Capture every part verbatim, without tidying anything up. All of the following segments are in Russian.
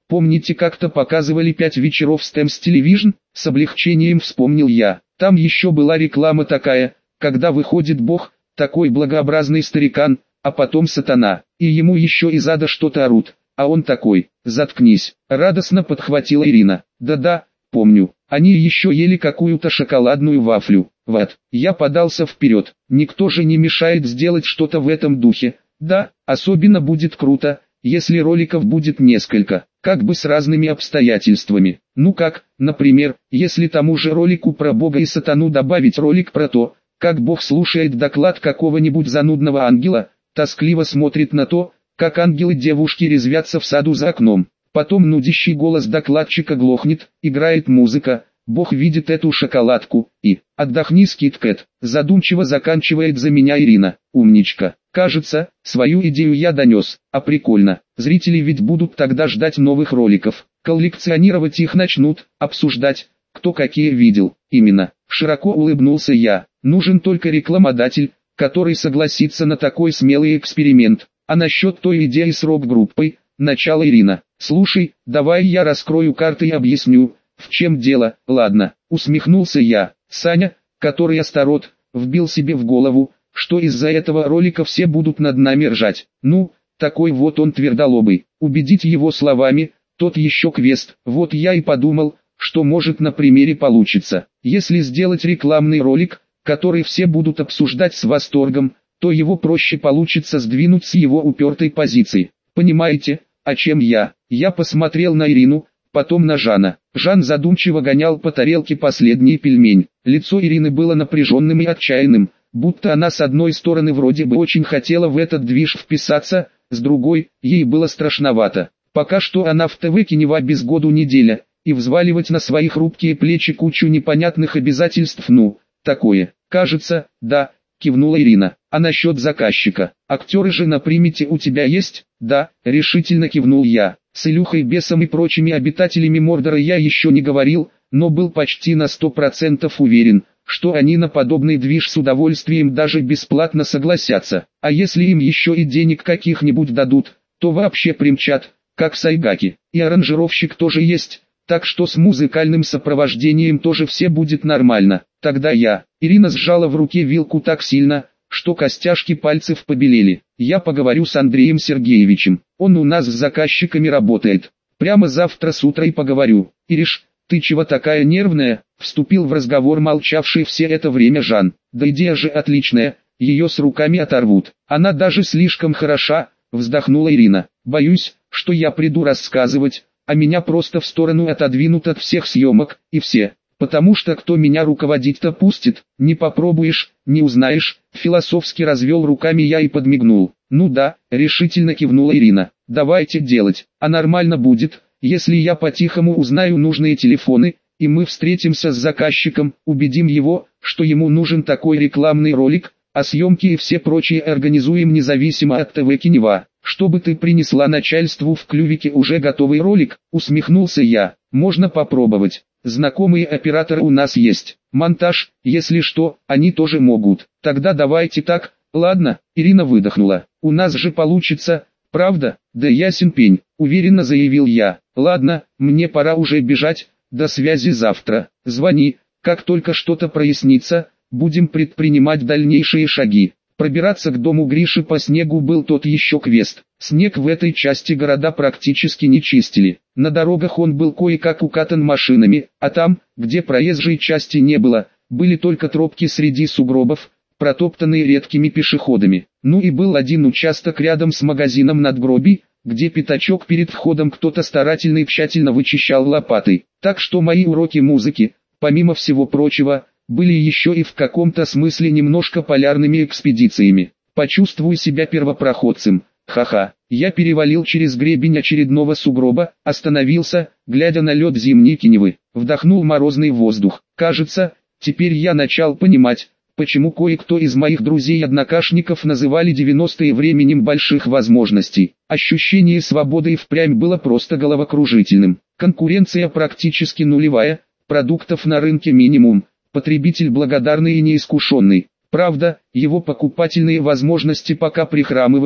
Помните, как-то показывали пять вечеров Стэмс Television? С облегчением вспомнил я. Там еще была реклама такая, когда выходит Бог, такой благообразный старикан, а потом сатана, и ему еще из ада что-то орут, а он такой: заткнись, радостно подхватила Ирина. Да-да, помню, они еще ели какую-то шоколадную вафлю. Вот, я подался вперед, никто же не мешает сделать что-то в этом духе. Да, особенно будет круто, если роликов будет несколько, как бы с разными обстоятельствами. Ну как, например, если тому же ролику про Бога и сатану добавить ролик про то, как Бог слушает доклад какого-нибудь занудного ангела, тоскливо смотрит на то, как ангелы-девушки резвятся в саду за окном. Потом нудящий голос докладчика глохнет, играет музыка, Бог видит эту шоколадку и «Отдохни, Скит-Кэт», задумчиво заканчивает за меня Ирина. Умничка. Кажется, свою идею я донес, а прикольно. Зрители ведь будут тогда ждать новых роликов, коллекционировать их начнут, обсуждать, кто какие видел. Именно, широко улыбнулся я. Нужен только рекламодатель, который согласится на такой смелый эксперимент. А насчет той идеи с рок-группой, начала Ирина. Слушай, давай я раскрою карты и объясню, в чем дело. Ладно, усмехнулся я. Саня, который Астарот, вбил себе в голову, что из-за этого ролика все будут над нами ржать. Ну, такой вот он твердолобый. Убедить его словами, тот еще квест. Вот я и подумал, что может на примере получится. Если сделать рекламный ролик, который все будут обсуждать с восторгом, то его проще получится сдвинуть с его упертой позиции. Понимаете, о чем я? Я посмотрел на Ирину, потом на Жана. Жан задумчиво гонял по тарелке последний пельмень. Лицо Ирины было напряженным и отчаянным, будто она с одной стороны вроде бы очень хотела в этот движ вписаться, с другой, ей было страшновато. Пока что она в ТВ кинева без году неделя, и взваливать на свои хрупкие плечи кучу непонятных обязательств, ну, такое. Кажется, да, кивнула Ирина. А насчет заказчика, актеры же на примете у тебя есть? Да, решительно кивнул я. С Илюхой Бесом и прочими обитателями Мордора я еще не говорил, но был почти на сто процентов уверен, что они на подобный движ с удовольствием даже бесплатно согласятся. А если им еще и денег каких-нибудь дадут, то вообще примчат, как Сайгаки. И аранжировщик тоже есть, так что с музыкальным сопровождением тоже все будет нормально. Тогда я... Ирина сжала в руке вилку так сильно, что костяшки пальцев побелели. Я поговорю с Андреем Сергеевичем, он у нас с заказчиками работает. Прямо завтра с утра и поговорю. Ириш, ты чего такая нервная? Вступил в разговор молчавший все это время Жан. Да идея же отличная, ее с руками оторвут. Она даже слишком хороша, вздохнула Ирина. Боюсь, что я приду рассказывать, а меня просто в сторону отодвинут от всех съемок, и все. Потому что кто меня руководить-то пустит, не попробуешь, не узнаешь, философски развел руками я и подмигнул. Ну да, решительно кивнула Ирина. Давайте делать, а нормально будет, если я по-тихому узнаю нужные телефоны, и мы встретимся с заказчиком, убедим его, что ему нужен такой рекламный ролик, а съемки и все прочие организуем независимо от ТВ Кинева. Чтобы ты принесла начальству в клювике уже готовый ролик, усмехнулся я. Можно попробовать. Знакомые операторы у нас есть. Монтаж, если что, они тоже могут. Тогда давайте так, ладно, Ирина выдохнула. У нас же получится, правда? Да ясен пень, уверенно заявил я. Ладно, мне пора уже бежать, до связи завтра. Звони, как только что-то прояснится, будем предпринимать дальнейшие шаги. Пробираться к дому Гриши по снегу был тот еще квест. Снег в этой части города практически не чистили. На дорогах он был кое-как укатан машинами, а там, где проезжей части не было, были только тропки среди сугробов, протоптанные редкими пешеходами. Ну и был один участок рядом с магазином надгробий, где пятачок перед входом кто-то старательно и тщательно вычищал лопатой. Так что мои уроки музыки, помимо всего прочего, были еще и в каком-то смысле немножко полярными экспедициями. Почувствуй себя первопроходцем. Ха-ха. Я перевалил через гребень очередного сугроба, остановился, глядя на лед зимней Киневы, вдохнул морозный воздух. Кажется, теперь я начал понимать, почему кое-кто из моих друзей-однокашников называли девяностые временем больших возможностей. Ощущение свободы и впрямь было просто головокружительным. Конкуренция практически нулевая, продуктов на рынке минимум. Потребитель благодарный и неискушенный. Правда, его покупательные возможности пока прихрамывают,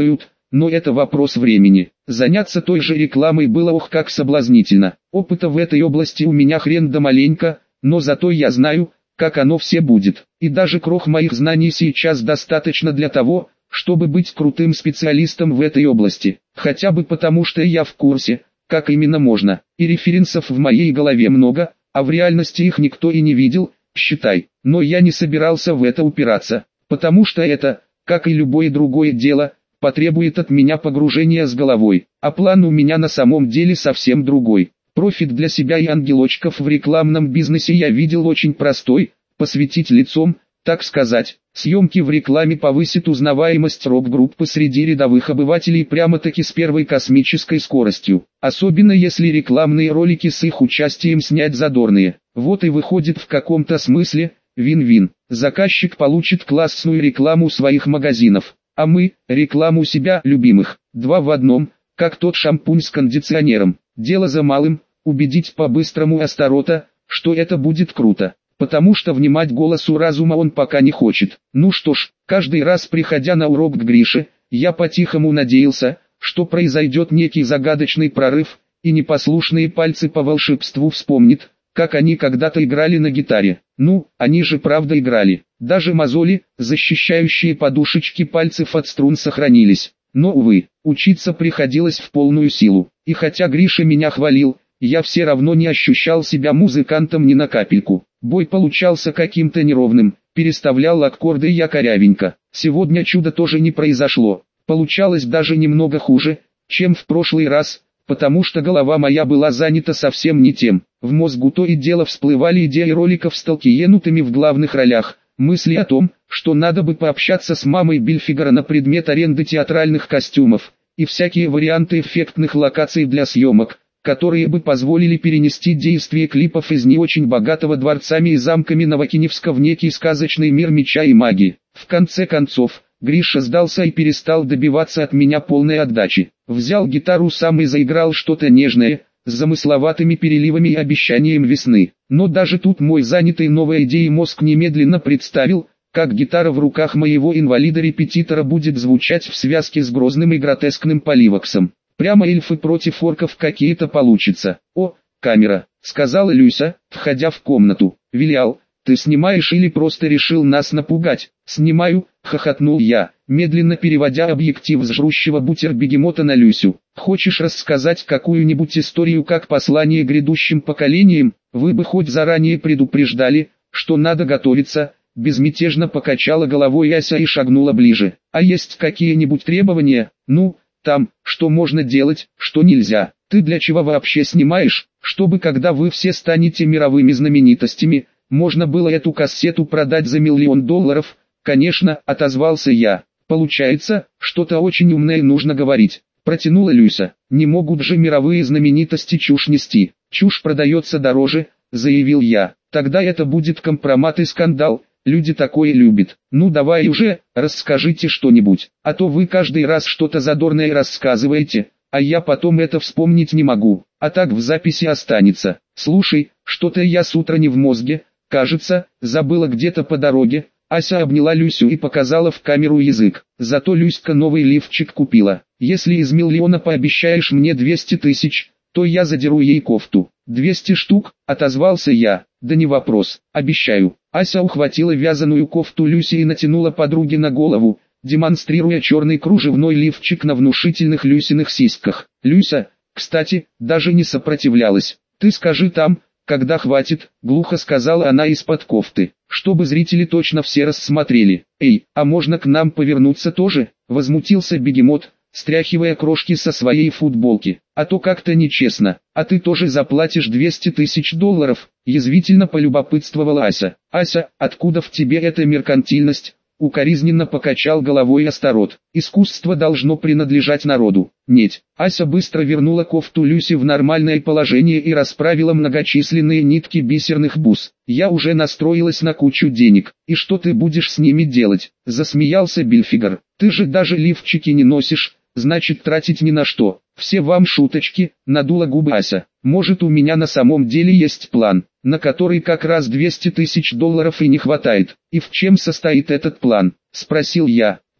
но это вопрос времени. Заняться той же рекламой было ох как соблазнительно. Опыта в этой области у меня хрен да маленько, но зато я знаю, как оно все будет. И даже крох моих знаний сейчас достаточно для того, чтобы быть крутым специалистом в этой области. Хотя бы потому, что я в курсе, как именно можно. И референсов в моей голове много, а в реальности их никто и не видел, считай. Но я не собирался в это упираться, потому что это, как и любое другое дело, потребует от меня погружения с головой. А план у меня на самом деле совсем другой. Профит для себя и ангелочков в рекламном бизнесе я видел очень простой: посветить лицом, так сказать. Съемки в рекламе повысят узнаваемость рок-группы среди рядовых обывателей прямо-таки с первой космической скоростью. Особенно если рекламные ролики с их участием снять задорные. Вот и выходит в каком-то смысле вин-вин. Заказчик получит классную рекламу своих магазинов, а мы – рекламу себя любимых. Два в одном, как тот шампунь с кондиционером. Дело за малым – убедить по-быстрому Астарота, что это будет круто. Потому что внимать голосу разума он пока не хочет. Ну что ж, каждый раз приходя на урок к Грише, я по-тихому надеялся, что произойдет некий загадочный прорыв, и непослушные пальцы по волшебству вспомнят, как они когда-то играли на гитаре. Ну, они же правда играли. Даже мозоли, защищающие подушечки пальцев от струн, сохранились. Но, увы, учиться приходилось в полную силу. И хотя Гриша меня хвалил, я все равно не ощущал себя музыкантом ни на капельку. Бой получался каким-то неровным, переставлял аккорды я корявенько. Сегодня чудо тоже не произошло. Получалось даже немного хуже, чем в прошлый раз, потому что голова моя была занята совсем не тем. В мозгу то и дело всплывали идеи роликов с Толкиенутыми в главных ролях, мысли о том, что надо бы пообщаться с мамой Бильфигера на предмет аренды театральных костюмов, и всякие варианты эффектных локаций для съемок, которые бы позволили перенести действие клипов из не очень богатого дворцами и замками Новокиневска в некий сказочный мир меча и магии. В конце концов, Гриша сдался и перестал добиваться от меня полной отдачи. Взял гитару сам и заиграл что-то нежное, с замысловатыми переливами и обещанием весны. Но даже тут мой занятый новой идеей мозг немедленно представил, как гитара в руках моего инвалида-репетитора будет звучать в связке с грозным и гротескным Поливоксом. Прямо эльфы против орков какие-то получится. «О, камера», — сказала Люся, входя в комнату. «Вилял, ты снимаешь или просто решил нас напугать?» «Снимаю», — хохотнул я, медленно переводя объектив с жрущего бутер-бегемота на Люсю. «Хочешь рассказать какую-нибудь историю как послание грядущим поколениям? Вы бы хоть заранее предупреждали, что надо готовиться». Безмятежно покачала головой Ася и шагнула ближе. «А есть какие-нибудь требования? Ну, там, что можно делать, что нельзя. Ты для чего вообще снимаешь? Чтобы когда вы все станете мировыми знаменитостями, можно было эту кассету продать за миллион долларов?» «Конечно», — отозвался я. «Получается, что-то очень умное нужно говорить», — протянула Люся. «Не могут же мировые знаменитости чушь нести». «Чушь продается дороже», — заявил я. «Тогда это будет компромат и скандал. Люди такое любят. Ну давай уже, расскажите что-нибудь, а то вы каждый раз что-то задорное рассказываете, а я потом это вспомнить не могу, а так в записи останется. Слушай, что-то я с утра не в мозге, кажется, забыла где-то по дороге». Ася обняла Люсю и показала в камеру язык. «Зато Люська новый лифчик купила. Если из миллиона пообещаешь мне двести тысяч, то я задеру ей кофту». «двести штук», — отозвался я. «Да не вопрос, обещаю». Ася ухватила вязаную кофту Люси и натянула подруге на голову, демонстрируя черный кружевной лифчик на внушительных Люсиных сиськах. Люся, кстати, даже не сопротивлялась. «Ты скажи там, когда хватит», — глухо сказала она из-под кофты, чтобы зрители точно все рассмотрели. «Эй, а можно к нам повернуться тоже?» — возмутился бегемот, стряхивая крошки со своей футболки. «А то как-то нечестно. А ты тоже заплатишь двести тысяч долларов?» — язвительно полюбопытствовала Ася. «Ася, откуда в тебе эта меркантильность?» — укоризненно покачал головой Астарот. «Искусство должно принадлежать народу». «Нет». Ася быстро вернула кофту Люси в нормальное положение и расправила многочисленные нитки бисерных бус. «Я уже настроилась на кучу денег. И что ты будешь с ними делать?» — засмеялся Бильфигер. «Ты же даже лифчики не носишь, значит тратить ни на что». «Все вам шуточки», — надула губы Ася. «Может, у меня на самом деле есть план, на который как раз двести тысяч долларов и не хватает». «И в чем состоит этот план?» — спросил я.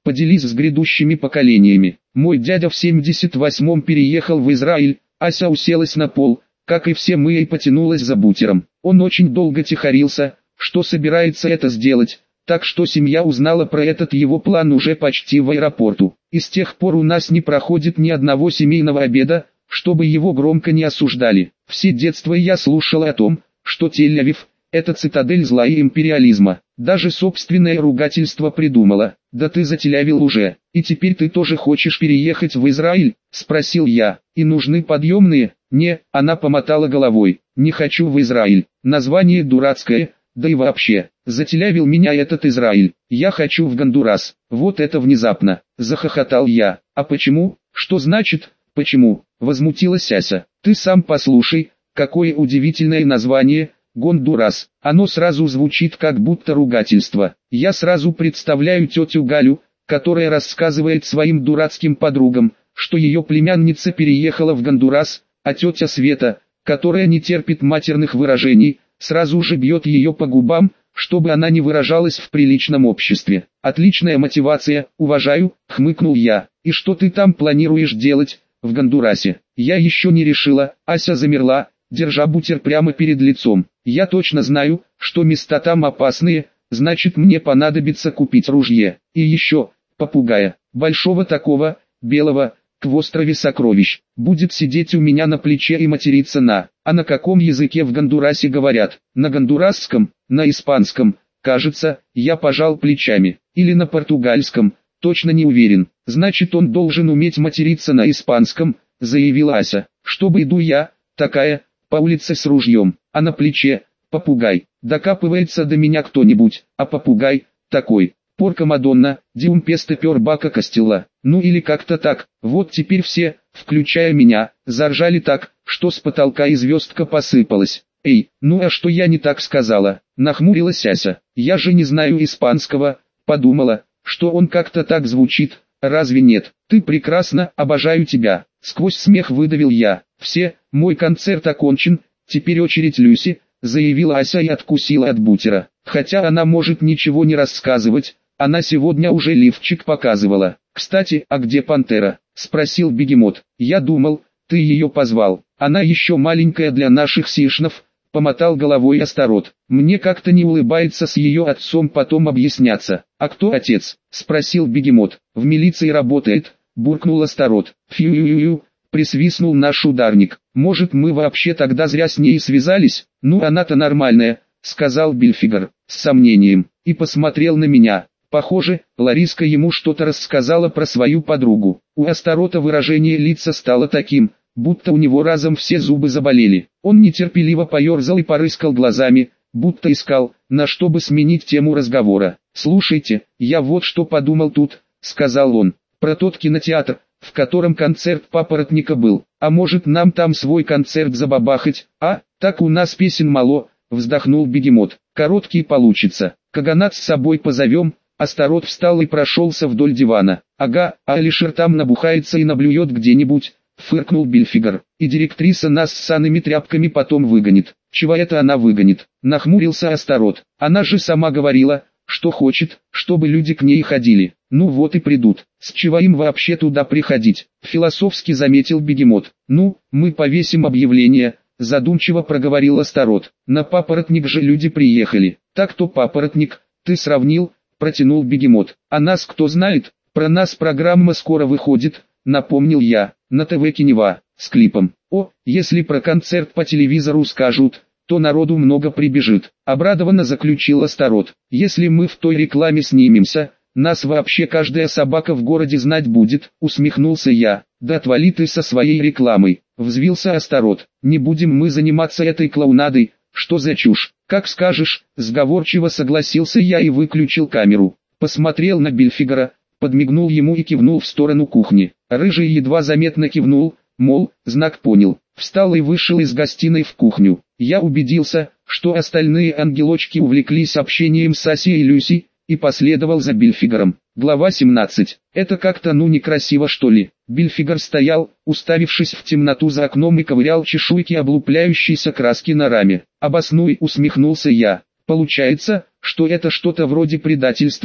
Поделись с грядущими поколениями. Мой дядя в семьдесят восьмом переехал в Израиль. Ася уселась на пол, как и все мы, и потянулась за бутером. Он очень долго тихорился, что собирается это сделать, так что семья узнала про этот его план уже почти в аэропорту. И с тех пор у нас не проходит ни одного семейного обеда, чтобы его громко не осуждали. Все детство я слушала о том, что Тель-Авив – это цитадель зла и империализма. Даже собственное ругательство придумала. «Да ты зателявил уже, и теперь ты тоже хочешь переехать в Израиль?» – спросил я. «И нужны подъемные?» «Не», – она помотала головой. «Не хочу в Израиль. Название дурацкое, да и вообще, зателявил меня этот Израиль. Я хочу в Гондурас». «Вот это внезапно!» – захохотал я. «А почему? Что значит «почему»?» – возмутилась Ася. «Ты сам послушай, какое удивительное название – Гондурас. Оно сразу звучит как будто ругательство. Я сразу представляю тетю Галю, которая рассказывает своим дурацким подругам, что ее племянница переехала в Гондурас, а тетя Света, которая не терпит матерных выражений, сразу же бьет ее по губам, чтобы она не выражалась в приличном обществе. «Отличная мотивация, уважаю», — хмыкнул я. «И что ты там планируешь делать в Гондурасе?» «Я еще не решила». Ася замерла, держа бутер прямо перед лицом. «Я точно знаю, что места там опасные, значит мне понадобится купить ружье. И еще, попугая, большого такого, белого, к острове сокровищ. Будет сидеть у меня на плече и материться на...» «А на каком языке в Гондурасе говорят?» «На гондурасском, на испанском, кажется», я пожал плечами. «Или на португальском, точно не уверен». «Значит он должен уметь материться на испанском», заявила Ася. «Чтобы иду я, такая, по улице с ружьем, а на плече попугай. Докапывается до меня кто-нибудь, а попугай такой. Порка Мадонна, диум песте пер бака костела». Ну или как-то так. Вот теперь все, включая меня, заржали так, что с потолка и звездка посыпалась. «Эй, ну а что я не так сказала?» Нахмурилась Ася. «Я же не знаю испанского», подумала, что он как-то так звучит. «Разве нет? Ты прекрасна, обожаю тебя». Сквозь смех выдавил я. «Все, мой концерт окончен, теперь очередь Люси», заявила Ася и откусила от бутера. Хотя она может ничего не рассказывать, она сегодня уже лифчик показывала. «Кстати, а где пантера?» спросил Бегемот. «Я думал, ты ее позвал. Она еще маленькая для наших сишнов», помотал головой Астарот. «Мне как-то не улыбается с ее отцом потом объясняться». «А кто отец?» спросил Бегемот. «В милиции работает», буркнул Астарот. «Фью-ю-ю-ю», присвистнул наш ударник. «Может мы вообще тогда зря с ней связались?» «Ну она-то нормальная», сказал Бильфигер, с сомнением, и посмотрел на меня. Похоже, Лариска ему что-то рассказала про свою подругу. У Астарота выражение лица стало таким, будто у него разом все зубы заболели. Он нетерпеливо поерзал и порыскал глазами, будто искал, на что бы сменить тему разговора. «Слушайте, я вот что подумал тут», — сказал он, — «про тот кинотеатр, в котором концерт Папоротника был. А может нам там свой концерт забабахать, а? Так у нас песен мало», — вздохнул Бегемот. «Короткий получится. Каганат с собой позовем». Астарот встал и прошелся вдоль дивана. «Ага, а Алишер там набухается и наблюет где-нибудь», — фыркнул Бильфигер. «И директриса нас с санными тряпками потом выгонит». «Чего это она выгонит?» — нахмурился Астарот. «Она же сама говорила, что хочет, чтобы люди к ней ходили». «Ну вот и придут. С чего им вообще туда приходить?» — философски заметил Бегемот. «Ну, мы повесим объявление», — задумчиво проговорил Астарот. «На Папоротник же люди приехали». «Так-то Папоротник, ты сравнил», — протянул Бегемот. «А нас кто знает? Про нас программа скоро выходит», — напомнил я, — «на ТВ Кинева, с клипом». «О, если про концерт по телевизору скажут, то народу много прибежит», — обрадованно заключил Астарот. «Если мы в той рекламе снимемся, нас вообще каждая собака в городе знать будет», — усмехнулся я. «Да отвали ты со своей рекламой», — взвился Астарот. «Не будем мы заниматься этой клоунадой, что за чушь?» «Как скажешь», — сговорчиво согласился я и выключил камеру. Посмотрел на Бильфигера, подмигнул ему и кивнул в сторону кухни. Рыжий едва заметно кивнул, мол, знак понял. Встал и вышел из гостиной в кухню. Я убедился, что остальные ангелочки увлеклись общением с Асей и Люси, и последовал за Бильфигером. Глава семнадцать. Это как-то ну некрасиво что ли. Бильфигер стоял, уставившись в темноту за окном и ковырял чешуйки облупляющейся краски на раме. «Обоснуй», — усмехнулся я. «Получается, что это что-то вроде предательства»,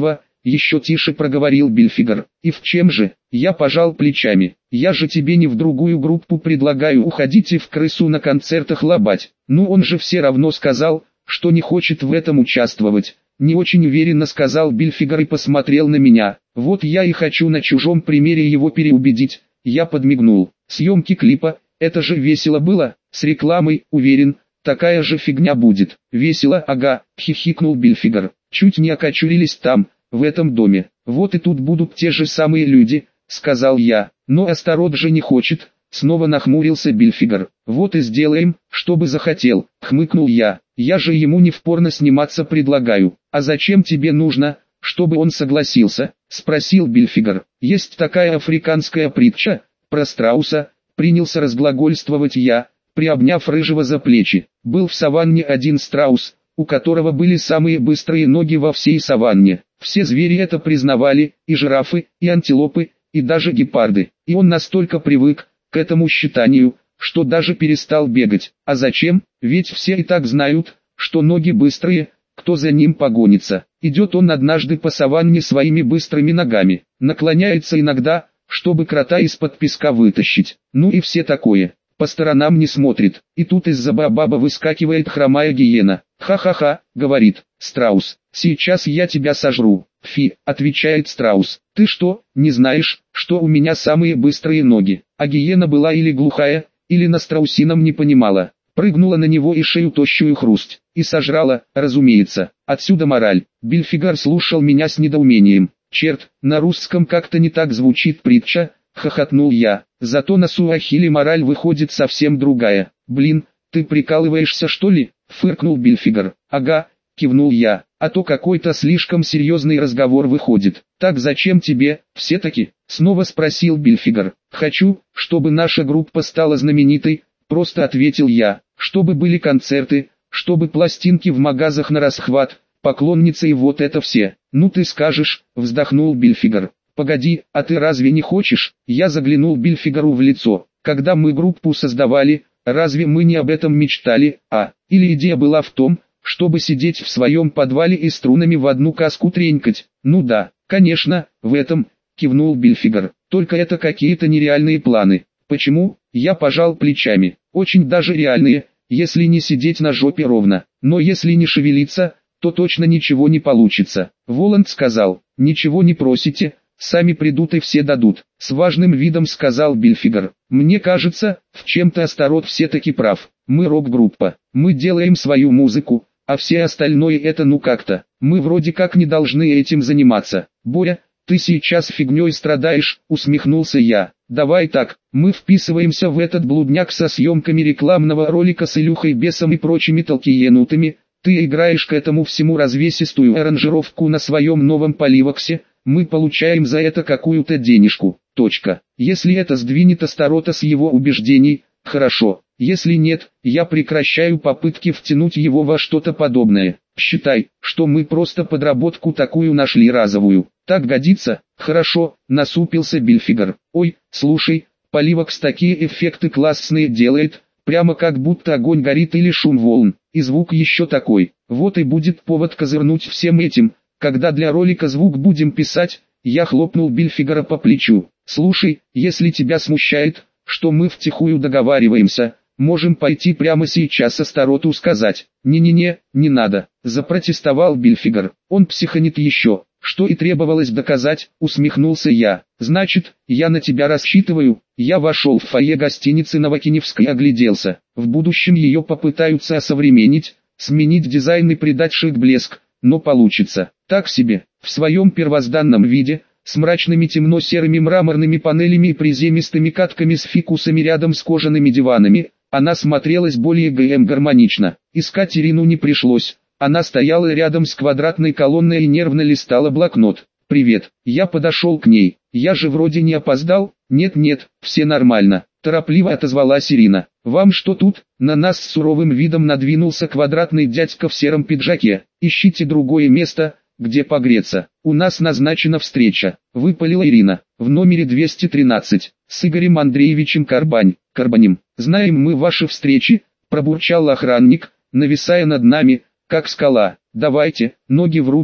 еще тише проговорил Бильфигер. И в чем же? Я пожал плечами. Я же тебе не в другую группу предлагаю, уходите в крысу на концертах лобать. Ну он же все равно сказал, что не хочет в этом участвовать. Не очень уверенно сказал Бильфигер и посмотрел на меня. Вот я и хочу на чужом примере его переубедить. Я подмигнул. Съемки клипа, это же весело было, с рекламой, уверен, такая же фигня будет. Весело, ага, хихикнул Бильфигер. Чуть не окочурились там, в этом доме. Вот и тут будут те же самые люди, сказал я. Но Астарот же не хочет, снова нахмурился Бильфигер. Вот и сделаем, чтобы захотел, хмыкнул я. Я же ему не в порно сниматься предлагаю. А зачем тебе нужно, чтобы он согласился? Спросил Бильфигер. Есть такая африканская притча, про страуса, принялся разглагольствовать я, приобняв рыжего за плечи. Был в саванне один страус, у которого были самые быстрые ноги во всей саванне. Все звери это признавали, и жирафы, и антилопы, и даже гепарды. И он настолько привык к этому считанию, что даже перестал бегать. А зачем? Ведь все и так знают, что ноги быстрые, кто за ним погонится. Идет он однажды по саванне своими быстрыми ногами, наклоняется иногда, чтобы крота из-под песка вытащить. Ну и все такое. По сторонам не смотрит. И тут из-за баобаба выскакивает хромая гиена. «Ха-ха-ха», — говорит страус, — «сейчас я тебя сожру». «Фи», — отвечает страус, — «ты что, не знаешь, что у меня самые быстрые ноги?» А гиена была или глухая, или на страусином не понимала. Прыгнула на него и шею тощую хрусть. И сожрала, разумеется. Отсюда мораль. Бильфигер слушал меня с недоумением. «Черт, на русском как-то не так звучит притча», — хохотнул я. «Зато на суахили мораль выходит совсем другая». «Блин, ты прикалываешься что ли?» — фыркнул Бильфигер. «Ага», — кивнул я, — «а то какой-то слишком серьезный разговор выходит». «Так зачем тебе, все-таки?» — снова спросил Бильфигер. «Хочу, чтобы наша группа стала знаменитой», — просто ответил я. «Чтобы были концерты, чтобы пластинки в магазах на расхват, поклонницы и вот это все». «Ну ты скажешь», — вздохнул Бильфигер. «Погоди, а ты разве не хочешь?» Я заглянул Бильфигеру в лицо. «Когда мы группу создавали, разве мы не об этом мечтали, а? Или идея была в том, чтобы сидеть в своем подвале и струнами в одну каску тренькать?» «Ну да, конечно, в этом», — кивнул Бильфигер. «Только это какие-то нереальные планы». «Почему?» — я пожал плечами. «Очень даже реальные, если не сидеть на жопе ровно. Но если не шевелиться, то точно ничего не получится». Воланд сказал: «Ничего не просите, сами придут и все дадут». С важным видом сказал Бильфигер: «Мне кажется, в чем-то Астарот все-таки прав. Мы рок-группа, мы делаем свою музыку, а все остальное это ну как-то. Мы вроде как не должны этим заниматься». «Боря, ты сейчас фигней страдаешь», — усмехнулся я. «Давай так, мы вписываемся в этот блудняк со съемками рекламного ролика с Илюхой Бесом и прочими толкиенутами. Ты играешь к этому всему развесистую аранжировку на своем новом поливоксе, мы получаем за это какую-то денежку. Точка. Если это сдвинет Астарота с его убеждений, хорошо. Если нет, я прекращаю попытки втянуть его во что-то подобное. Считай, что мы просто подработку такую нашли разовую». «Так годится?» «Хорошо», — насупился Бильфигер. «Ой, слушай, поливокс такие эффекты классные делает, прямо как будто огонь горит или шум волн, и звук еще такой. Вот и будет повод козырнуть всем этим, когда для ролика звук будем писать». Я хлопнул Бильфигера по плечу. «Слушай, если тебя смущает, что мы втихую договариваемся, можем пойти прямо сейчас Астароту сказать». «Не-не-не, не надо», — запротестовал Бильфигер. «Он психанет еще». «Что и требовалось доказать», — усмехнулся я. «Значит, я на тебя рассчитываю». Я вошел в фойе гостиницы Новокиневской и огляделся. В будущем ее попытаются осовременить, сменить дизайн и придать шик-блеск, но получится так себе. В своем первозданном виде, с мрачными темно-серыми мраморными панелями и приземистыми катками с фикусами рядом с кожаными диванами, она смотрелась более ГМ гармонично. Искать Ирину не пришлось. Она стояла рядом с квадратной колонной и нервно листала блокнот. «Привет». Я подошел к ней. «Я же вроде не опоздал?» «Нет-нет, все нормально», — торопливо отозвалась Ирина. «Вам что тут?» На нас с суровым видом надвинулся квадратный дядька в сером пиджаке. «Ищите другое место, где погреться. У нас назначена встреча», — выпалила Ирина. «В номере двести тринадцать, с Игорем Андреевичем Карбань, Карбанем. Знаем мы ваши встречи», — пробурчал охранник, нависая над нами, как скала. «Давайте, ноги в руки,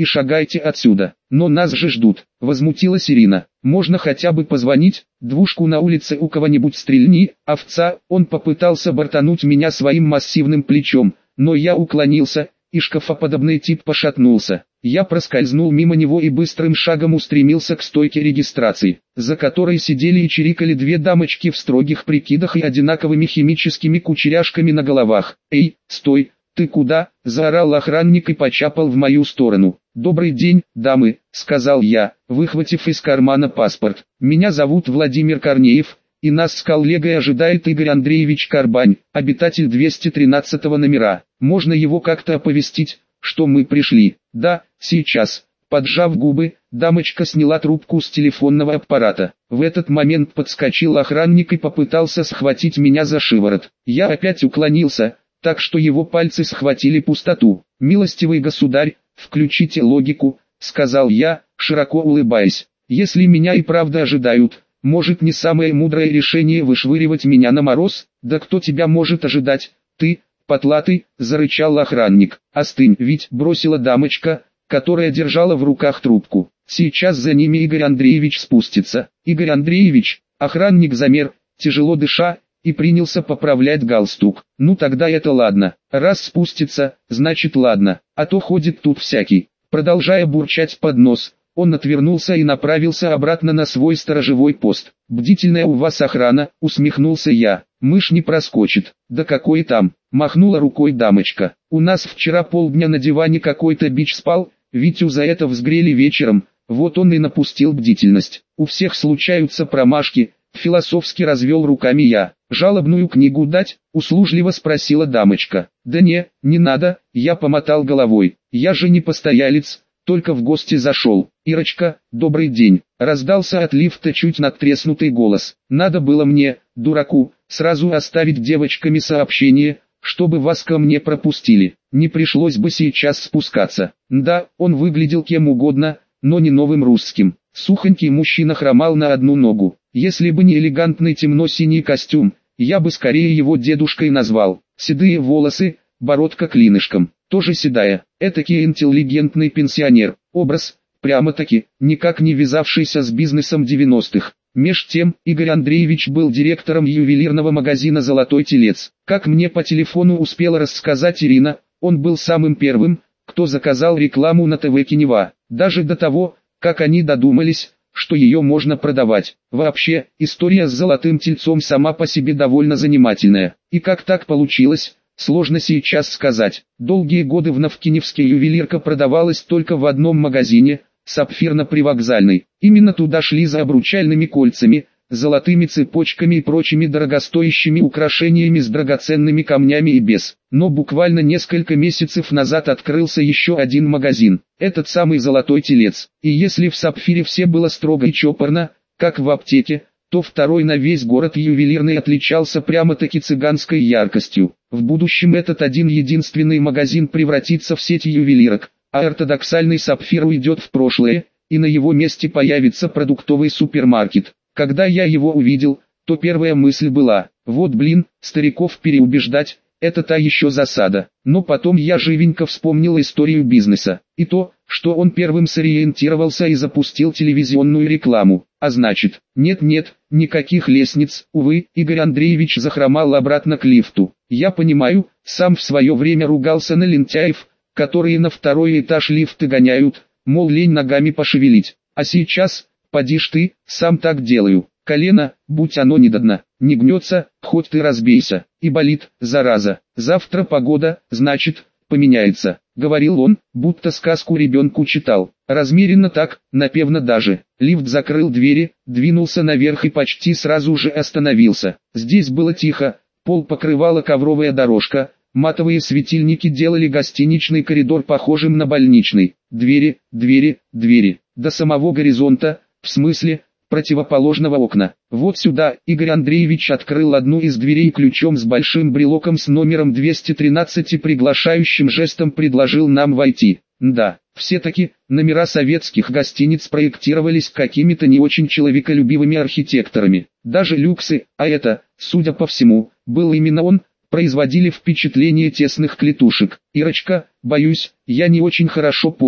и шагайте отсюда. Но нас же ждут, возмутилась Ирина. Можно хотя бы позвонить, двушку на улице у кого-нибудь стрельни, овца. Он попытался бортануть меня своим массивным плечом, но я уклонился, и шкафоподобный тип пошатнулся. Я проскользнул мимо него и быстрым шагом устремился к стойке регистрации, за которой сидели и чирикали две дамочки в строгих прикидах и одинаковыми химическими кучеряшками на головах. «Эй, стой, ты куда?» – заорал охранник и почапал в мою сторону. «Добрый день, дамы», – сказал я, выхватив из кармана паспорт. «Меня зовут Владимир Корнеев, и нас с коллегой ожидает Игорь Андреевич Карбань, обитатель двести тринадцатого номера. Можно его как-то оповестить, что мы пришли?» «Да, сейчас». Поджав губы, дамочка сняла трубку с телефонного аппарата. В этот момент подскочил охранник и попытался схватить меня за шиворот. Я опять уклонился, так что его пальцы схватили пустоту. «Милостивый государь, включите логику», — сказал я, широко улыбаясь. «Если меня и правда ожидают, может, не самое мудрое решение вышвыривать меня на мороз? Да кто тебя может ожидать? Ты, потлатый», — зарычал охранник. «Остынь, ведь», — бросила дамочка, которая держала в руках трубку. «Сейчас за ними Игорь Андреевич спустится». «Игорь Андреевич», — охранник замер, тяжело дыша, и принялся поправлять галстук. «Ну тогда это ладно. Раз спустится, значит ладно, а то ходит тут всякий». Продолжая бурчать под нос, он отвернулся и направился обратно на свой сторожевой пост. «Бдительная у вас охрана», — усмехнулся я. «Мышь не проскочит». «Да какой там», — махнула рукой дамочка. «У нас вчера полдня на диване какой-то бич спал, Витю за это взгрели вечером, вот он и напустил бдительность. У всех случаются промашки», — философски развел руками я. «Жалобную книгу дать?» — услужливо спросила дамочка. «Да не, не надо», — я помотал головой. «Я же не постоялец, только в гости зашел». «Ирочка, добрый день», — раздался от лифта чуть надтреснутый голос. «Надо было мне, дураку, сразу оставить девочками сообщение, чтобы вас ко мне пропустили. Не пришлось бы сейчас спускаться». Да, он выглядел кем угодно, но не новым русским. Сухонький мужчина хромал на одну ногу. Если бы не элегантный темно-синий костюм, я бы скорее его дедушкой назвал. Седые волосы, бородка клинышком, тоже седая. Этакий интеллигентный пенсионер. Образ, прямо-таки, никак не вязавшийся с бизнесом девяностых. Меж тем, Игорь Андреевич был директором ювелирного магазина «Золотой телец». Как мне по телефону успела рассказать Ирина, он был самым первым, кто заказал рекламу на ТВ Кинева. Даже до того, как они додумались, что ее можно продавать. Вообще, история с «Золотым тельцом» сама по себе довольно занимательная. И как так получилось, сложно сейчас сказать. Долгие годы в Навкиневске ювелирка продавалась только в одном магазине – «Сапфир» на Привокзальной. Именно туда шли за обручальными кольцами, золотыми цепочками и прочими дорогостоящими украшениями с драгоценными камнями и без. Но буквально несколько месяцев назад открылся еще один магазин, этот самый «Золотой телец». И если в «Сапфире» все было строго и чопорно, как в аптеке, то второй на весь город ювелирный отличался прямо-таки цыганской яркостью. В будущем этот один единственный магазин превратится в сеть ювелирок, а ортодоксальный «Сапфир» уйдет в прошлое, и на его месте появится продуктовый супермаркет. Когда я его увидел, то первая мысль была: вот блин, стариков переубеждать, это та еще засада. Но потом я живенько вспомнил историю бизнеса, и то, что он первым сориентировался и запустил телевизионную рекламу. А значит, нет-нет, никаких лестниц. Увы, Игорь Андреевич захромал обратно к лифту. Я понимаю, сам в свое время ругался на лентяев, которые на второй этаж лифты гоняют, мол, лень ногами пошевелить. А сейчас, поди ж ты, сам так делаю. Колено, будь оно не до дна, не гнется, хоть ты разбейся, и болит, зараза. Завтра погода, значит, поменяется, говорил он, будто сказку ребенку читал. Размеренно так, напевно даже. Лифт закрыл двери, двинулся наверх и почти сразу же остановился. Здесь было тихо, пол покрывала ковровая дорожка, матовые светильники делали гостиничный коридор похожим на больничный. Двери, двери, двери, до самого горизонта, в смысле, противоположного окна. Вот сюда. Игорь Андреевич открыл одну из дверей ключом с большим брелоком с номером двести тринадцать и приглашающим жестом предложил нам войти. Да, все-таки, номера советских гостиниц проектировались какими-то не очень человеколюбивыми архитекторами. Даже люксы, а это, судя по всему, был именно он, производили впечатление тесных клетушек. «Ирочка, боюсь, я не очень хорошо понял,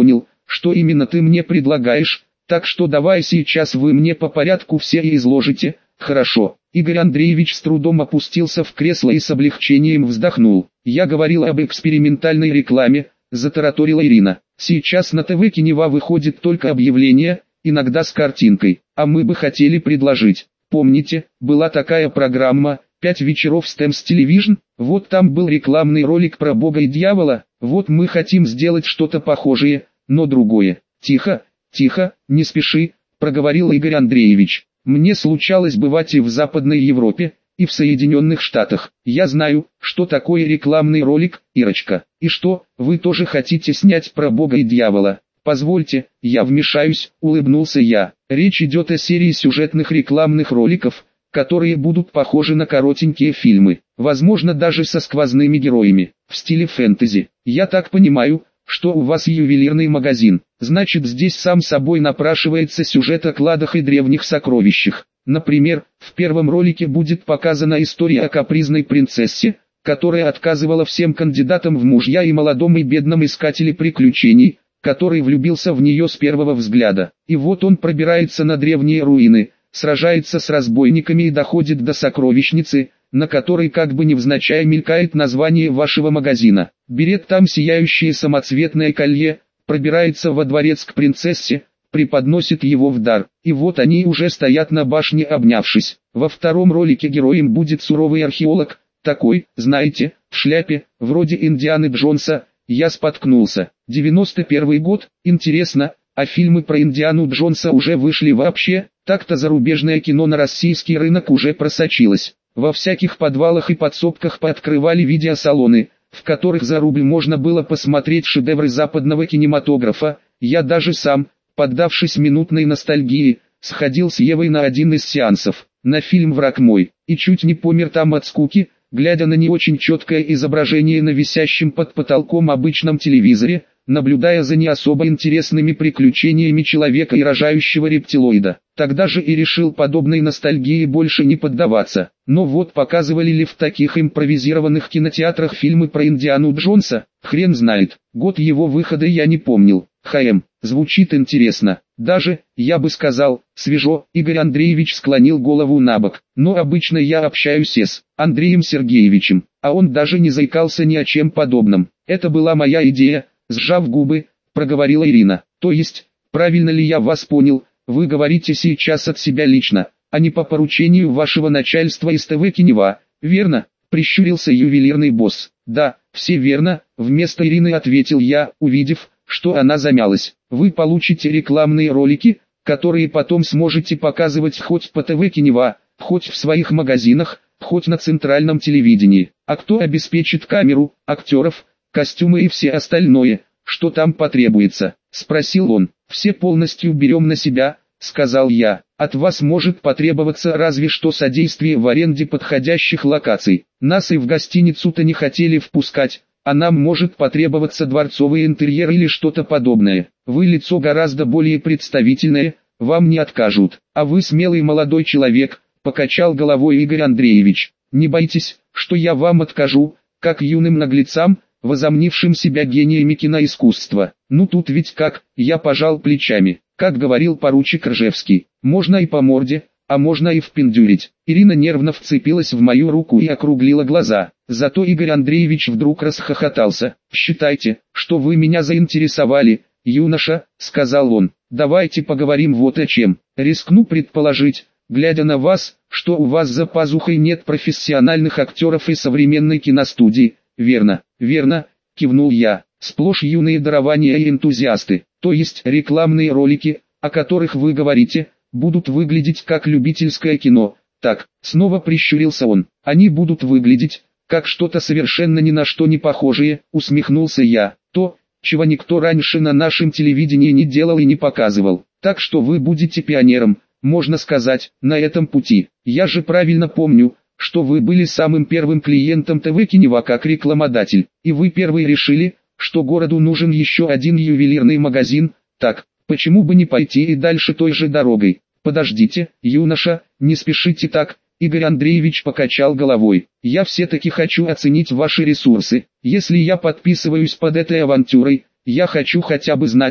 что именно ты мне предлагаешь, так что давай сейчас вы мне по порядку все и изложите. Хорошо. Игорь Андреевич с трудом опустился в кресло и с облегчением вздохнул. Я говорил об экспериментальной рекламе, затараторила Ирина. Сейчас на ТВ Кинева выходит только объявление, иногда с картинкой, а мы бы хотели предложить. Помните, была такая программа «Пять вечеров с Тэмс Телевижн», вот там был рекламный ролик про Бога и дьявола, вот мы хотим сделать что-то похожее, но другое. Тихо, тихо, не спеши, проговорил Игорь Андреевич. Мне случалось бывать и в Западной Европе, и в Соединенных Штатах. Я знаю, что такое рекламный ролик, Ирочка. И что, вы тоже хотите снять про Бога и дьявола? Позвольте, я вмешаюсь, улыбнулся я. Речь идет о серии сюжетных рекламных роликов, которые будут похожи на коротенькие фильмы, возможно даже со сквозными героями, в стиле фэнтези. Я так понимаю, что у вас ювелирный магазин, значит здесь сам собой напрашивается сюжет о кладах и древних сокровищах. Например, в первом ролике будет показана история о капризной принцессе, которая отказывала всем кандидатам в мужья и молодом и бедном искателе приключений, который влюбился в нее с первого взгляда. И вот он пробирается на древние руины, сражается с разбойниками и доходит до сокровищницы, на которой как бы невзначай мелькает название вашего магазина. Берет там сияющее самоцветное колье, пробирается во дворец к принцессе, преподносит его в дар, и вот они уже стоят на башне обнявшись. Во втором ролике героем будет суровый археолог, такой, знаете, в шляпе, вроде Индианы Джонса. Я споткнулся. девяносто первый год, интересно, а фильмы про Индиану Джонса уже вышли вообще? Так-то зарубежное кино на российский рынок уже просочилось. Во всяких подвалах и подсобках пооткрывали видеосалоны, в которых за рубль можно было посмотреть шедевры западного кинематографа. Я даже сам, поддавшись минутной ностальгии, сходил с Евой на один из сеансов, на фильм «Враг мой», и чуть не помер там от скуки, глядя на не очень четкое изображение на висящем под потолком обычном телевизоре, наблюдая за не особо интересными приключениями человека и рожающего рептилоида. Тогда же и решил подобной ностальгии больше не поддаваться. Но вот показывали ли в таких импровизированных кинотеатрах фильмы про Индиану Джонса, хрен знает. Год его выхода я не помнил. ХМ, звучит интересно. Даже, я бы сказал, свежо. Игорь Андреевич склонил голову набок. Но обычно я общаюсь с Андреем Сергеевичем, а он даже не заикался ни о чем подобном. Это была моя идея, сжав губы, проговорила Ирина. То есть, правильно ли я вас понял, вы говорите сейчас от себя лично, а не по поручению вашего начальства из ТВ Кинева, верно? Прищурился ювелирный босс. Да, все верно, вместо Ирины ответил я, увидев, что она замялась. Вы получите рекламные ролики, которые потом сможете показывать хоть по ТВ Кинева, хоть в своих магазинах, хоть на центральном телевидении. А кто обеспечит камеру, актеров, костюмы и все остальное, что там потребуется? Спросил он. Все полностью берем на себя, сказал я. От вас может потребоваться разве что содействие в аренде подходящих локаций. Нас и в гостиницу-то не хотели впускать, а нам может потребоваться дворцовый интерьер или что-то подобное. Вы лицо гораздо более представительное, вам не откажут. А вы смелый молодой человек, покачал головой Игорь Андреевич. Не бойтесь, что я вам откажу, как юным наглецам, возомнившим себя гениями киноискусства. Ну тут ведь как, я пожал плечами. Как говорил поручик Ржевский, можно и по морде, а можно и впендюрить. Ирина нервно вцепилась в мою руку и округлила глаза. Зато Игорь Андреевич вдруг расхохотался. «Считайте, что вы меня заинтересовали, юноша», — сказал он. «Давайте поговорим вот о чем. Рискну предположить, глядя на вас, что у вас за пазухой нет профессиональных актеров и современной киностудии». «Верно, верно», — кивнул я. «Сплошь юные дарования и энтузиасты, то есть рекламные ролики, о которых вы говорите, будут выглядеть как любительское кино». Так, снова прищурился он. «Они будут выглядеть как что-то совершенно ни на что не похожее», — усмехнулся я. «То, чего никто раньше на нашем телевидении не делал и не показывал. Так что вы будете пионером, можно сказать, на этом пути. Я же правильно помню, что вы были самым первым клиентом ТВ Кинева как рекламодатель, и вы первые решили, что городу нужен еще один ювелирный магазин. Так, почему бы не пойти и дальше той же дорогой? Подождите, юноша, не спешите так». Игорь Андреевич покачал головой. «Я все-таки хочу оценить ваши ресурсы. Если я подписываюсь под этой авантюрой, я хочу хотя бы знать,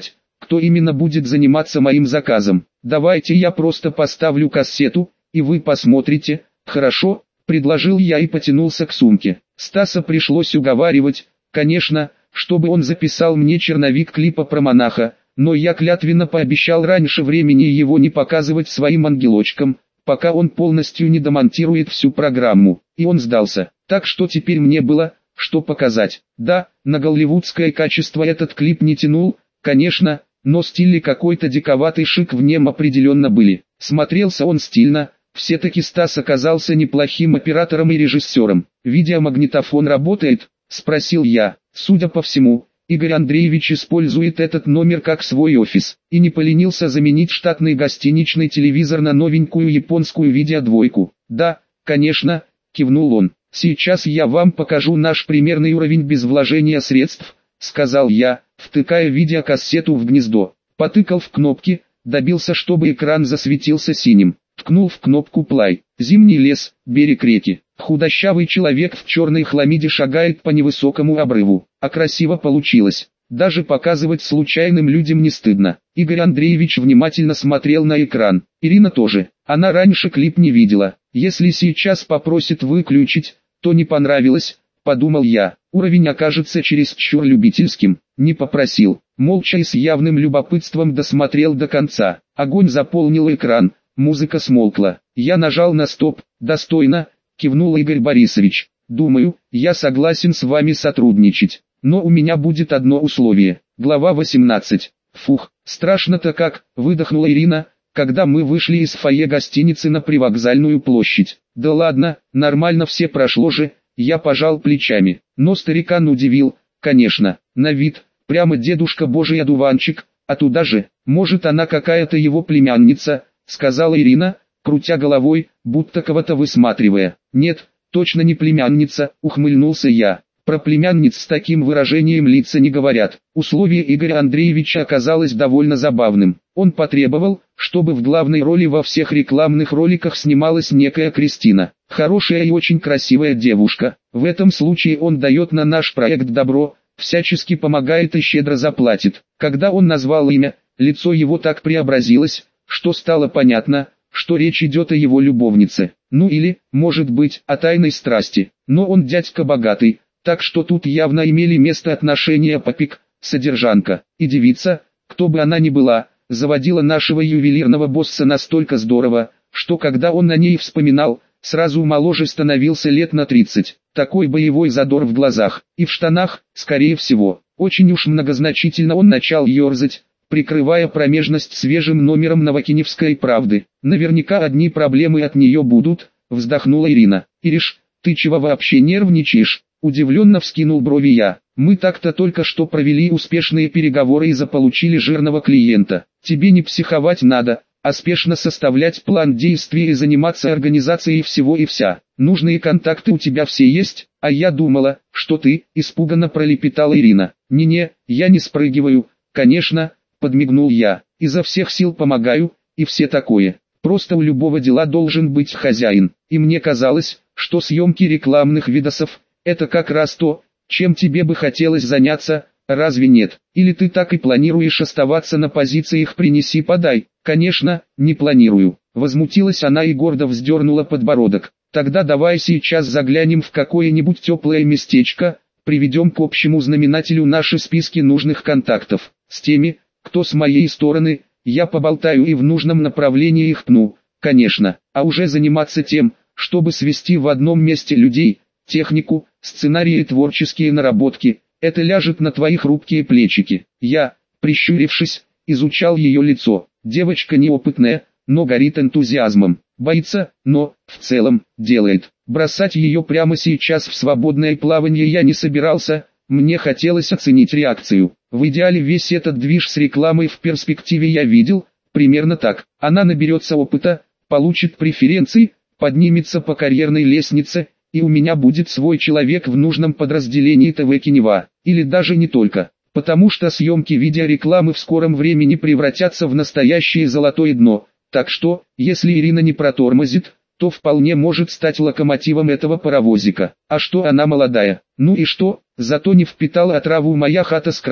кто именно будет заниматься моим заказом. Давайте я просто поставлю кассету, и вы посмотрите, хорошо?» – предложил я и потянулся к сумке. Стаса пришлось уговаривать, конечно, чтобы он записал мне черновик клипа про монаха, но я клятвенно пообещал раньше времени его не показывать своим ангелочкам, пока он полностью не домонтирует всю программу. И он сдался. Так что теперь мне было, что показать. Да, на голливудское качество этот клип не тянул, конечно, но стиль и какой-то диковатый шик в нем определенно были. Смотрелся он стильно, все-таки Стас оказался неплохим оператором и режиссером. «Видеомагнитофон работает?» – спросил я. Судя по всему, Игорь Андреевич использует этот номер как свой офис, и не поленился заменить штатный гостиничный телевизор на новенькую японскую видеодвойку. «Да, конечно», – кивнул он. «Сейчас я вам покажу наш примерный уровень без вложения средств», – сказал я, втыкая видеокассету в гнездо. Потыкал в кнопки, добился, чтобы экран засветился синим. Ткнул в кнопку play. Зимний лес, берег реки. Худощавый человек в черной хламиде шагает по невысокому обрыву. А красиво получилось. Даже показывать случайным людям не стыдно. Игорь Андреевич внимательно смотрел на экран. Ирина тоже. Она раньше клип не видела. Если сейчас попросит выключить, то не понравилось, подумал я. Уровень окажется чересчур любительским. Не попросил. Молча и с явным любопытством досмотрел до конца. Огонь заполнил экран. Музыка смолкла. Я нажал на стоп. «Достойно», — кивнул Игорь Борисович. «Думаю, я согласен с вами сотрудничать. Но у меня будет одно условие». Глава восемнадцать. «Фух, страшно-то как», — выдохнула Ирина, когда мы вышли из фойе гостиницы на Привокзальную площадь. «Да ладно, нормально все прошло же», — я пожал плечами. Но старикан удивил, конечно, на вид, прямо дедушка Божий одуванчик, а туда же, может она какая-то его племянница, — сказала Ирина, крутя головой, будто кого-то высматривая. «Нет, точно не племянница», — ухмыльнулся я. Про племянниц с таким выражением лица не говорят. Условие Игоря Андреевича оказалось довольно забавным. Он потребовал, чтобы в главной роли во всех рекламных роликах снималась некая Кристина. Хорошая и очень красивая девушка. В этом случае он дает на наш проект добро, всячески помогает и щедро заплатит. Когда он назвал имя, лицо его так преобразилось, что стало понятно, что речь идет о его любовнице, ну или, может быть, о тайной страсти. Но он дядька богатый, так что тут явно имели место отношения попик, содержанка, и девица, кто бы она ни была, заводила нашего ювелирного босса настолько здорово, что когда он о ней вспоминал, сразу моложе становился лет на тридцать. Такой боевой задор в глазах, и в штанах, скорее всего. Очень уж многозначительно он начал ерзать, прикрывая промежность свежим номером Новокиневской правды. «Наверняка одни проблемы от нее будут», — вздохнула Ирина. «Ириш, ты чего вообще нервничаешь?» — удивленно вскинул брови я. «Мы так-то только что провели успешные переговоры и заполучили жирного клиента. Тебе не психовать надо, а спешно составлять план действий и заниматься организацией всего и вся. Нужные контакты у тебя все есть, а я думала, что ты», — испуганно пролепетала Ирина. «Не-не, я не спрыгиваю, конечно», — подмигнул я, — «изо всех сил помогаю, и все такое. Просто у любого дела должен быть хозяин, и мне казалось, что съемки рекламных видосов — это как раз то, чем тебе бы хотелось заняться, разве нет? Или ты так и планируешь оставаться на позициях «принеси-подай»?» «Конечно, не планирую», — возмутилась она и гордо вздернула подбородок. «Тогда давай сейчас заглянем в какое-нибудь теплое местечко, приведем к общему знаменателю наши списки нужных контактов. С теми, кто с моей стороны, я поболтаю и в нужном направлении их пну, конечно, а уже заниматься тем, чтобы свести в одном месте людей, технику, сценарии и творческие наработки, это ляжет на твои хрупкие плечики». Я, прищурившись, изучал ее лицо. Девочка неопытная, но горит энтузиазмом, боится, но, в целом, делает. Бросать ее прямо сейчас в свободное плавание я не собирался, мне хотелось оценить реакцию. В идеале весь этот движ с рекламой в перспективе я видел, примерно так. Она наберется опыта, получит преференции, поднимется по карьерной лестнице, и у меня будет свой человек в нужном подразделении ТВ Кинева. Или даже не только. Потому что съемки видеорекламы в скором времени превратятся в настоящее золотое дно. Так что, если Ирина не протормозит, то вполне может стать локомотивом этого паровозика. А что она молодая? Ну и что, зато не впитала отраву моя хата с краю,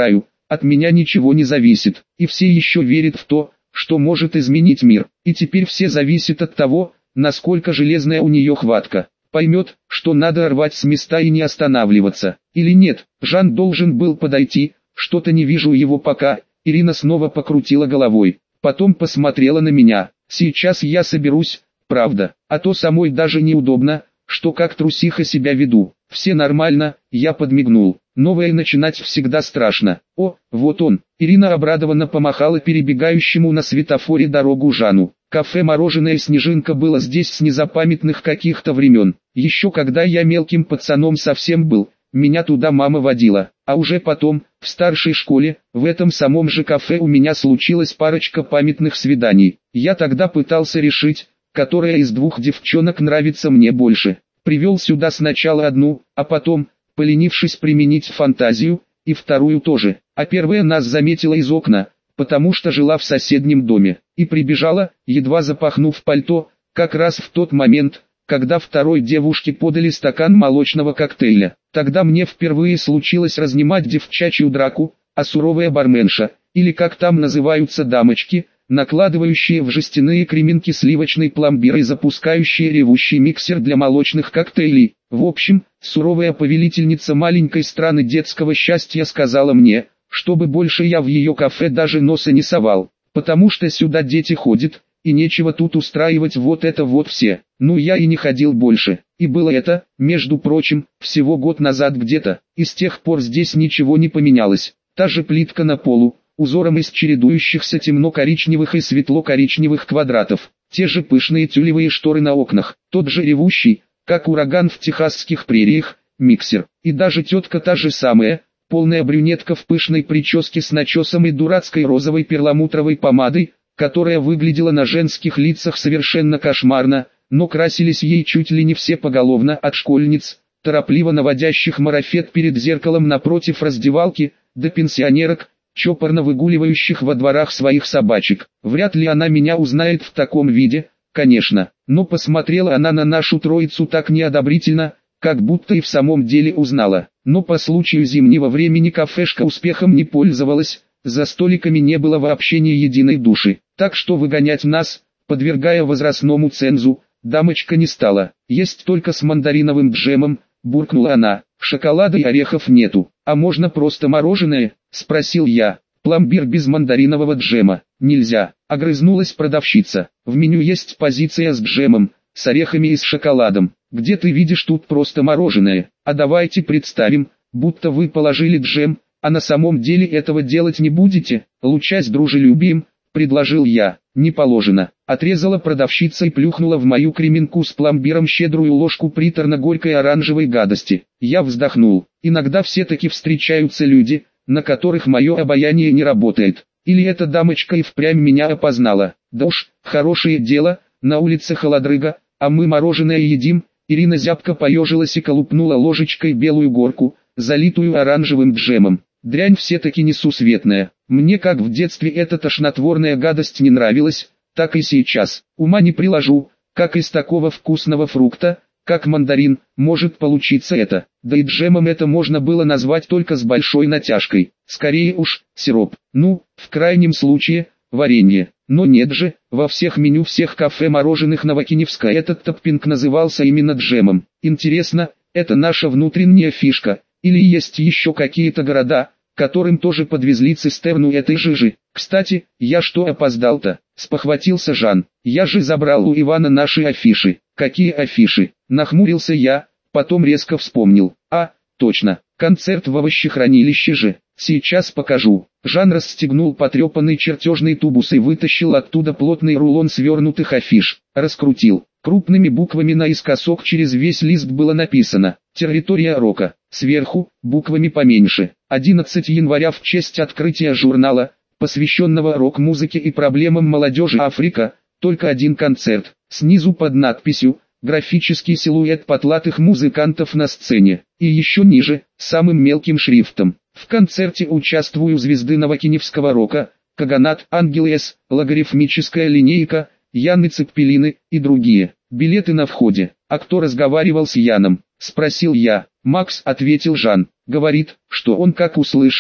от меня ничего не зависит, и все еще верят в то, что может изменить мир, и теперь все зависит от того, насколько железная у нее хватка. Поймет, что надо рвать с места и не останавливаться, или нет. Жан должен был подойти, что-то не вижу его пока. Ирина снова покрутила головой, потом посмотрела на меня. Сейчас я соберусь, правда, а то самой даже неудобно, что как трусиха себя веду. Все нормально, я подмигнул. Новое начинать всегда страшно. О, вот он. Ирина обрадованно помахала перебегающему на светофоре дорогу Жану. Кафе «Мороженое Снежинка» было здесь с незапамятных каких-то времен. Еще когда я мелким пацаном совсем был, меня туда мама водила. А уже потом, в старшей школе, в этом самом же кафе у меня случилась парочка памятных свиданий. Я тогда пытался решить, которая из двух девчонок нравится мне больше. Привел сюда сначала одну, а потом, поленившись применить фантазию, и вторую тоже. А первая нас заметила из окна, потому что жила в соседнем доме, и прибежала, едва запахнув пальто, как раз в тот момент, когда второй девушке подали стакан молочного коктейля. Тогда мне впервые случилось разнимать девчачью драку, а суровая барменша, или как там называются дамочки, накладывающие в жестяные креминки сливочный пломбир и запускающие ревущий миксер для молочных коктейлей. В общем, суровая повелительница маленькой страны детского счастья сказала мне, чтобы больше я в ее кафе даже носа не совал, потому что сюда дети ходят, и нечего тут устраивать вот это вот все. Ну я и не ходил больше, и было это, между прочим, всего год назад где-то, и с тех пор здесь ничего не поменялось. Та же плитка на полу, узором из чередующихся темно-коричневых и светло-коричневых квадратов, те же пышные тюлевые шторы на окнах, тот же ревущий, как ураган в техасских прериях, миксер, и даже тетка та же самая, полная брюнетка в пышной прическе с начесом и дурацкой розовой перламутровой помадой, которая выглядела на женских лицах совершенно кошмарно, но красились ей чуть ли не все поголовно, от школьниц, торопливо наводящих марафет перед зеркалом напротив раздевалки, до пенсионерок, чопорно выгуливающих во дворах своих собачек. Вряд ли она меня узнает в таком виде, конечно, но посмотрела она на нашу троицу так неодобрительно, как будто и в самом деле узнала. Но по случаю зимнего времени кафешка успехом не пользовалась, за столиками не было вообще ни единой души, так что выгонять нас, подвергая возрастному цензу, дамочка не стала. Есть только с мандариновым джемом, буркнула она. Шоколада и орехов нету, а можно просто мороженое, спросил я. Пломбир без мандаринового джема, нельзя, огрызнулась продавщица. В меню есть позиция с джемом, с орехами и с шоколадом. Где ты видишь тут просто мороженое? А давайте представим, будто вы положили джем, а на самом деле этого делать не будете. Лучась дружелюбием, предложил я. Не положено. Отрезала продавщица и плюхнула в мою креминку с пломбиром щедрую ложку приторно-горькой оранжевой гадости. Я вздохнул. Иногда все-таки встречаются люди, на которых мое обаяние не работает. Или эта дамочка и впрямь меня опознала. Да уж, хорошее дело, на улице холодрыга, а мы мороженое едим. Ирина зябко поежилась и колупнула ложечкой белую горку, залитую оранжевым джемом. Дрянь все-таки несусветная. Мне как в детстве эта тошнотворная гадость не нравилась, так и сейчас. Ума не приложу, как из такого вкусного фрукта, как мандарин, может получиться это. Да и джемом это можно было назвать только с большой натяжкой. Скорее уж, сироп. Ну, в крайнем случае, варенье. Но нет же, во всех меню всех кафе мороженых Новокиневска этот топпинг назывался именно джемом. Интересно, это наша внутренняя фишка, или есть еще какие-то города, которым тоже подвезли цистерну этой жижи? Кстати, я что опоздал-то? Спохватился Жан. Я же забрал у Ивана наши афиши. Какие афиши? Нахмурился я, потом резко вспомнил. А, точно, концерт в овощехранилище же. Сейчас покажу. Жан расстегнул потрепанный чертежный тубус и вытащил оттуда плотный рулон свернутых афиш. Раскрутил. Крупными буквами наискосок через весь лист было написано «Территория рока». Сверху, буквами поменьше, одиннадцатого января в честь открытия журнала, посвященного рок-музыке и проблемам молодежи Африка, только один концерт. Снизу под надписью «Графический силуэт потлатых музыкантов на сцене». И еще ниже, самым мелким шрифтом. В концерте участвую звезды новокиневского рока, Каганат, Ангелы С, логарифмическая линейка, Яны Цеппелины и другие. Билеты на входе. А кто разговаривал с Яном? Спросил я. Макс, ответил Жан. Говорит, что он как услышал,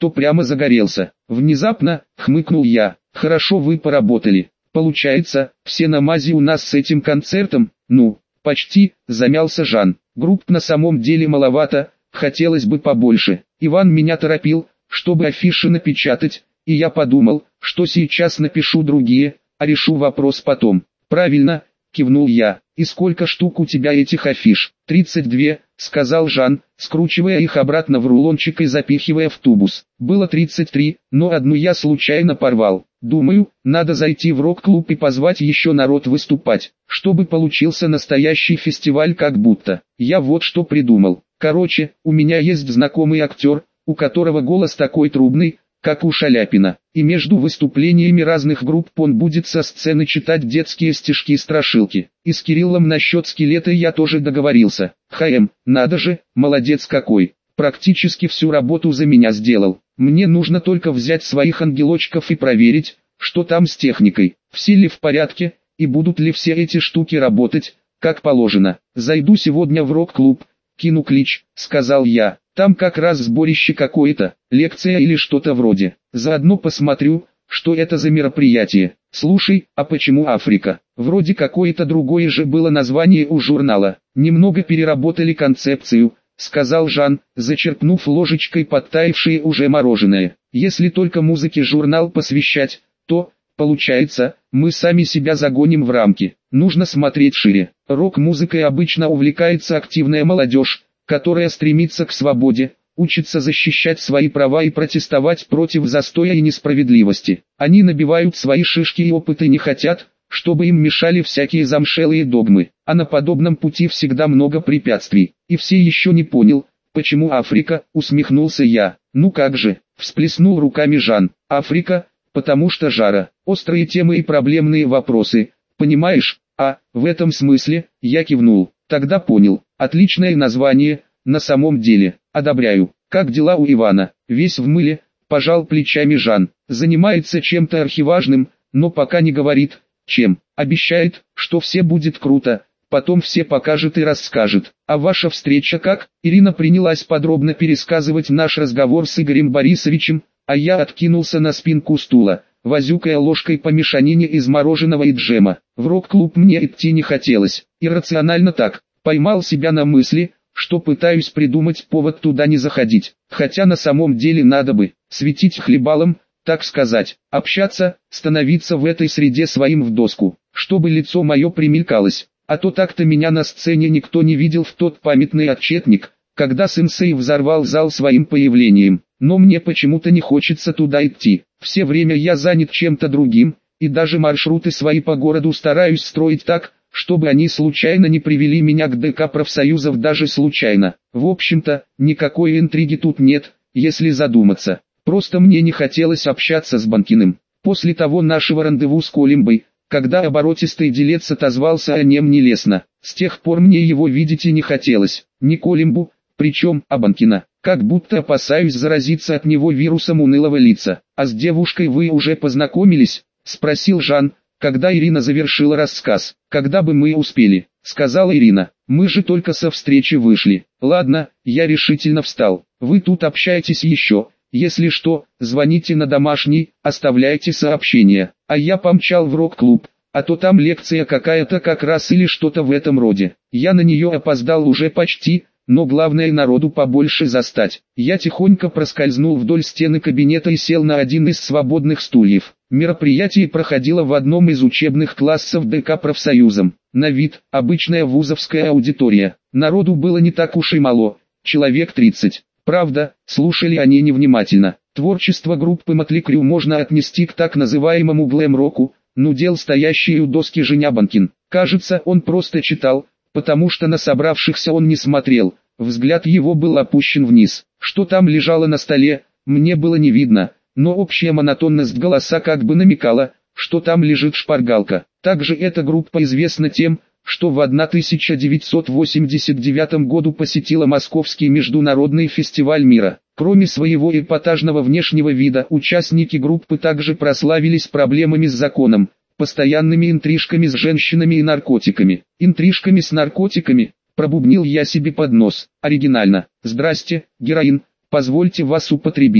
то прямо загорелся. Внезапно, хмыкнул я, хорошо вы поработали. Получается, все на мази у нас с этим концертом? Ну, почти, замялся Жан. Групп на самом деле маловато, хотелось бы побольше. Иван меня торопил, чтобы афиши напечатать, и я подумал, что сейчас напишу другие, а решу вопрос потом. Правильно, кивнул я. И сколько штук у тебя этих афиш? тридцать две, сказал Жан, скручивая их обратно в рулончик и запихивая в тубус. Было тридцать три, но одну я случайно порвал. Думаю, надо зайти в рок-клуб и позвать еще народ выступать, чтобы получился настоящий фестиваль как будто. Я вот что придумал. Короче, у меня есть знакомый актер, у которого голос такой трубный, как у Шаляпина, и между выступлениями разных групп он будет со сцены читать детские стишки-страшилки. И с Кириллом насчет скелета я тоже договорился. ХМ, надо же, молодец какой, практически всю работу за меня сделал. Мне нужно только взять своих ангелочков и проверить, что там с техникой, все ли в порядке, и будут ли все эти штуки работать, как положено. Зайду сегодня в рок-клуб, кину клич, сказал я. Там как раз сборище какое-то, лекция или что-то вроде. Заодно посмотрю, что это за мероприятие. Слушай, а почему Африка? Вроде какое-то другое же было название у журнала. Немного переработали концепцию, сказал Жан, зачерпнув ложечкой подтаявшее уже мороженое. Если только музыке журнал посвящать, то, получается, мы сами себя загоним в рамки. Нужно смотреть шире. Рок-музыкой обычно увлекается активная молодежь, которая стремится к свободе, учится защищать свои права и протестовать против застоя и несправедливости. Они набивают свои шишки и опыты не хотят, чтобы им мешали всякие замшелые догмы. А на подобном пути всегда много препятствий. И все еще не понял, почему Африка, усмехнулся я. Ну как же, всплеснул руками Жан. Африка, потому что жара, острые темы и проблемные вопросы, понимаешь? А, в этом смысле, я кивнул. Тогда понял. Отличное название, на самом деле, одобряю. Как дела у Ивана? Весь в мыле, пожал плечами Жан. Занимается чем-то архиважным, но пока не говорит, чем. Обещает, что все будет круто, потом все покажет и расскажет. А ваша встреча как? Ирина принялась подробно пересказывать наш разговор с Игорем Борисовичем, а я откинулся на спинку стула, возюкая ложкой по мешанине из мороженого и джема. В рок-клуб мне идти не хотелось, иррационально так. Поймал себя на мысли, что пытаюсь придумать повод туда не заходить, хотя на самом деле надо бы светить хлебалом, так сказать, общаться, становиться в этой среде своим в доску, чтобы лицо мое примелькалось, а то так-то меня на сцене никто не видел в тот памятный отчетник, когда сенсей взорвал зал своим появлением, но мне почему-то не хочется туда идти, все время я занят чем-то другим, и даже маршруты свои по городу стараюсь строить так, чтобы они случайно не привели меня к ДК профсоюзов даже случайно. В общем-то, никакой интриги тут нет, если задуматься. Просто мне не хотелось общаться с Банкиным. После того нашего рандеву с Колимбой, когда оборотистый делец отозвался о нем нелестно, с тех пор мне его видеть и не хотелось. Не Колимбу, причем, а Банкина. Как будто опасаюсь заразиться от него вирусом унылого лица. А с девушкой вы уже познакомились? Спросил Жан, когда Ирина завершила рассказ. «Когда бы мы успели», — сказала Ирина. «Мы же только со встречи вышли». «Ладно», — я решительно встал. «Вы тут общаетесь еще. Если что, звоните на домашний, оставляйте сообщения. А я помчал в рок-клуб, а то там лекция какая-то как раз или что-то в этом роде. Я на нее опоздал уже почти, но главное народу побольше застать». Я тихонько проскользнул вдоль стены кабинета и сел на один из свободных стульев. Мероприятие проходило в одном из учебных классов ДК профсоюзом. На вид, обычная вузовская аудитория. Народу было не так уж и мало, человек тридцать. Правда, слушали они невнимательно. Творчество группы Мотли Крю можно отнести к так называемому глэм-року, нудел стоящий у доски Женя Банкин. Кажется, он просто читал, потому что на собравшихся он не смотрел, взгляд его был опущен вниз. Что там лежало на столе, мне было не видно, но общая монотонность голоса как бы намекала, что там лежит шпаргалка. Также эта группа известна тем, что в тысяча девятьсот восемьдесят девятом году посетила Московский международный фестиваль мира. Кроме своего эпатажного внешнего вида, участники группы также прославились проблемами с законом, постоянными интрижками с женщинами и наркотиками. Интрижками с наркотиками, пробубнил я себе под нос. Оригинально. Здрасте, героин, позвольте вас употребить.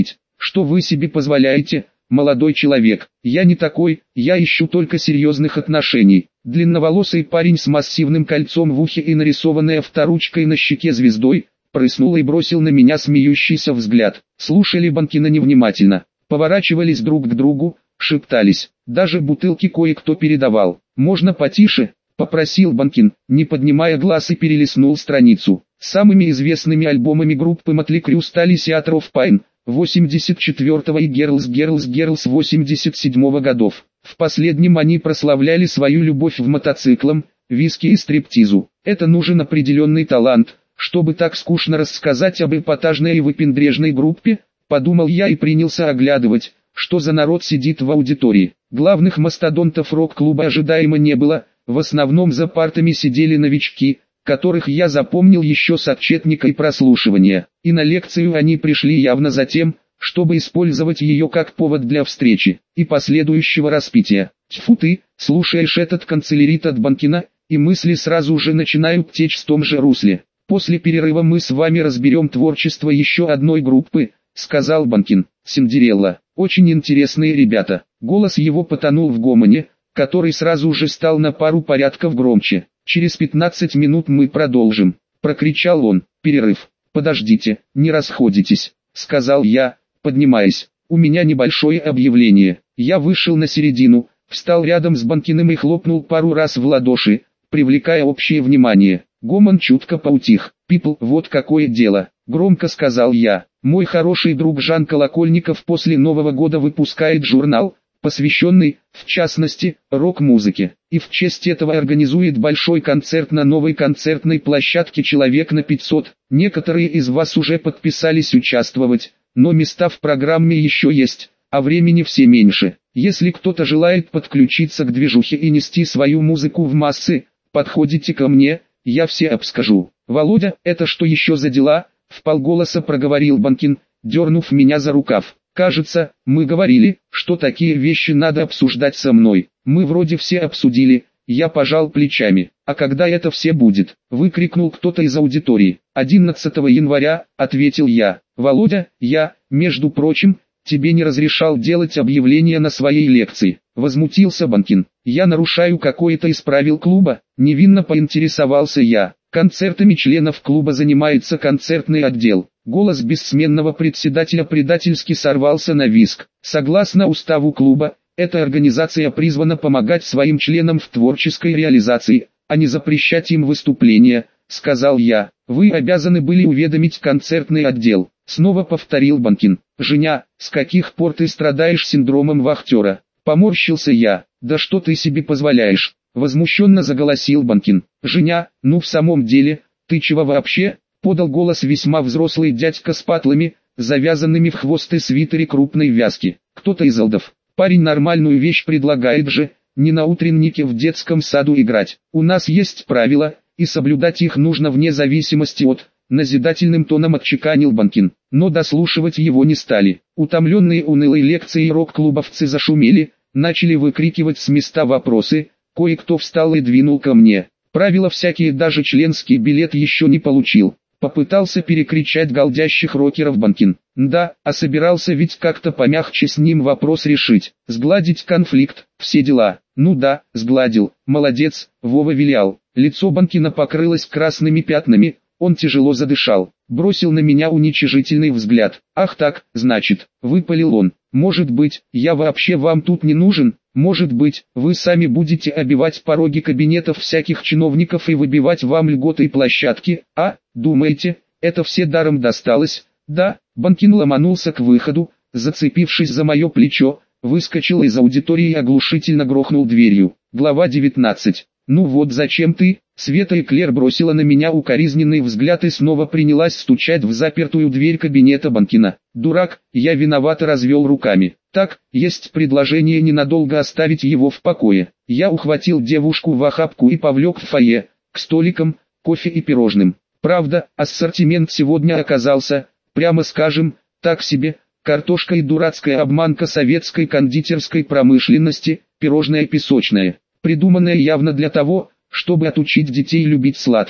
Что вы себе позволяете, молодой человек? Я не такой, я ищу только серьезных отношений. Длинноволосый парень с массивным кольцом в ухе и нарисованной авторучкой на щеке звездой, прыснул и бросил на меня смеющийся взгляд. Слушали Банкина невнимательно, поворачивались друг к другу, шептались, даже бутылки кое-кто передавал. «Можно потише?» — попросил Банкин, не поднимая глаз, и перелистнул страницу. Самыми известными альбомами группы Mötley Crüe стали Theater of Pain восемьдесят четвёртого и Girls Girls Girls восемьдесят седьмого годов. В последнем они прославляли свою любовь в мотоциклам, виски и стриптизу. Это нужен определенный талант, чтобы так скучно рассказать об эпатажной и выпендрежной группе, подумал я и принялся оглядывать, что за народ сидит в аудитории. Главных мастодонтов рок-клуба ожидаемо не было, в основном за партами сидели новички, которых я запомнил еще с отчетника и прослушивания, и на лекцию они пришли явно за тем, чтобы использовать ее как повод для встречи и последующего распития. Тьфу ты, слушаешь этот канцелярит от Банкина, и мысли сразу же начинают течь в том же русле. После перерыва мы с вами разберем творчество еще одной группы, сказал Банкин. Синдерелла. Очень интересные ребята. Голос его потонул в гомоне, который сразу же стал на пару порядков громче. Через пятнадцать минут мы продолжим, прокричал он. Перерыв. Подождите, не расходитесь, сказал я, поднимаясь. У меня небольшое объявление. Я вышел на середину, встал рядом с Банкиным и хлопнул пару раз в ладоши, привлекая общее внимание. Гомон чутко поутих. «Пипл, вот какое дело», — громко сказал я. «Мой хороший друг Жан Колокольников после Нового года выпускает журнал, посвященный, в частности, рок-музыке, и в честь этого организует большой концерт на новой концертной площадке «Человек на пятьсот». Некоторые из вас уже подписались участвовать, но места в программе еще есть, а времени все меньше. Если кто-то желает подключиться к движухе и нести свою музыку в массы, подходите ко мне, я все обскажу». «Володя, это что еще за дела?» — вполголоса проговорил Банкин, дернув меня за рукав. «Кажется, мы говорили, что такие вещи надо обсуждать со мной. Мы вроде все обсудили». Я пожал плечами. «А когда это все будет?» — выкрикнул кто-то из аудитории. одиннадцатого января, — ответил я. «Володя, я, между прочим, тебе не разрешал делать объявления на своей лекции», — возмутился Банкин. «Я нарушаю какое-то из правил клуба?» — невинно поинтересовался я. «Концертами членов клуба занимается концертный отдел». Голос бессменного председателя предательски сорвался на визг. «Согласно уставу клуба, эта организация призвана помогать своим членам в творческой реализации, а не запрещать им выступления», — сказал я. «Вы обязаны были уведомить концертный отдел», — снова повторил Банкин. «Женя, с каких пор ты страдаешь синдромом вахтера?» Поморщился я. «Да что ты себе позволяешь?» Возмущенно заголосил Банкин. «Женя, ну в самом деле, ты чего вообще?» Подал голос весьма взрослый дядька с патлами, завязанными в хвост и свитере крупной вязки. «Кто-то из алдов. Парень нормальную вещь предлагает же, не на утреннике в детском саду играть. У нас есть правила, и соблюдать их нужно вне зависимости от...» Назидательным тоном отчеканил Банкин. Но дослушивать его не стали. Утомленные унылой лекцией рок-клубовцы зашумели, начали выкрикивать с места вопросы. Кое-кто встал и двинул ко мне. Правила всякие, даже членский билет еще не получил. Попытался перекричать галдящих рокеров Банкин. Да, а собирался ведь как-то помягче с ним вопрос решить. Сгладить конфликт, все дела. Ну да, сгладил. Молодец, Вова вилял. Лицо Банкина покрылось красными пятнами. Он тяжело задышал, бросил на меня уничижительный взгляд. «Ах так, значит», — выпалил он. «Может быть, я вообще вам тут не нужен? Может быть, вы сами будете обивать пороги кабинетов всяких чиновников и выбивать вам льготы и площадки, а? Думаете, это все даром досталось?» «Да». Банкин ломанулся к выходу, зацепившись за мое плечо, выскочил из аудитории и оглушительно грохнул дверью. Глава девятнадцать. «Ну вот зачем ты?» Света Эклер бросила на меня укоризненный взгляд и снова принялась стучать в запертую дверь кабинета Банкина. «Дурак, я виновато развел руками. Так, есть предложение ненадолго оставить его в покое». Я ухватил девушку в охапку и повлек в фойе, к столикам, кофе и пирожным. Правда, ассортимент сегодня оказался, прямо скажем, так себе, картошка и дурацкая обманка советской кондитерской промышленности, пирожное песочное, придуманное явно для того, чтобы отучить детей любить сладкое.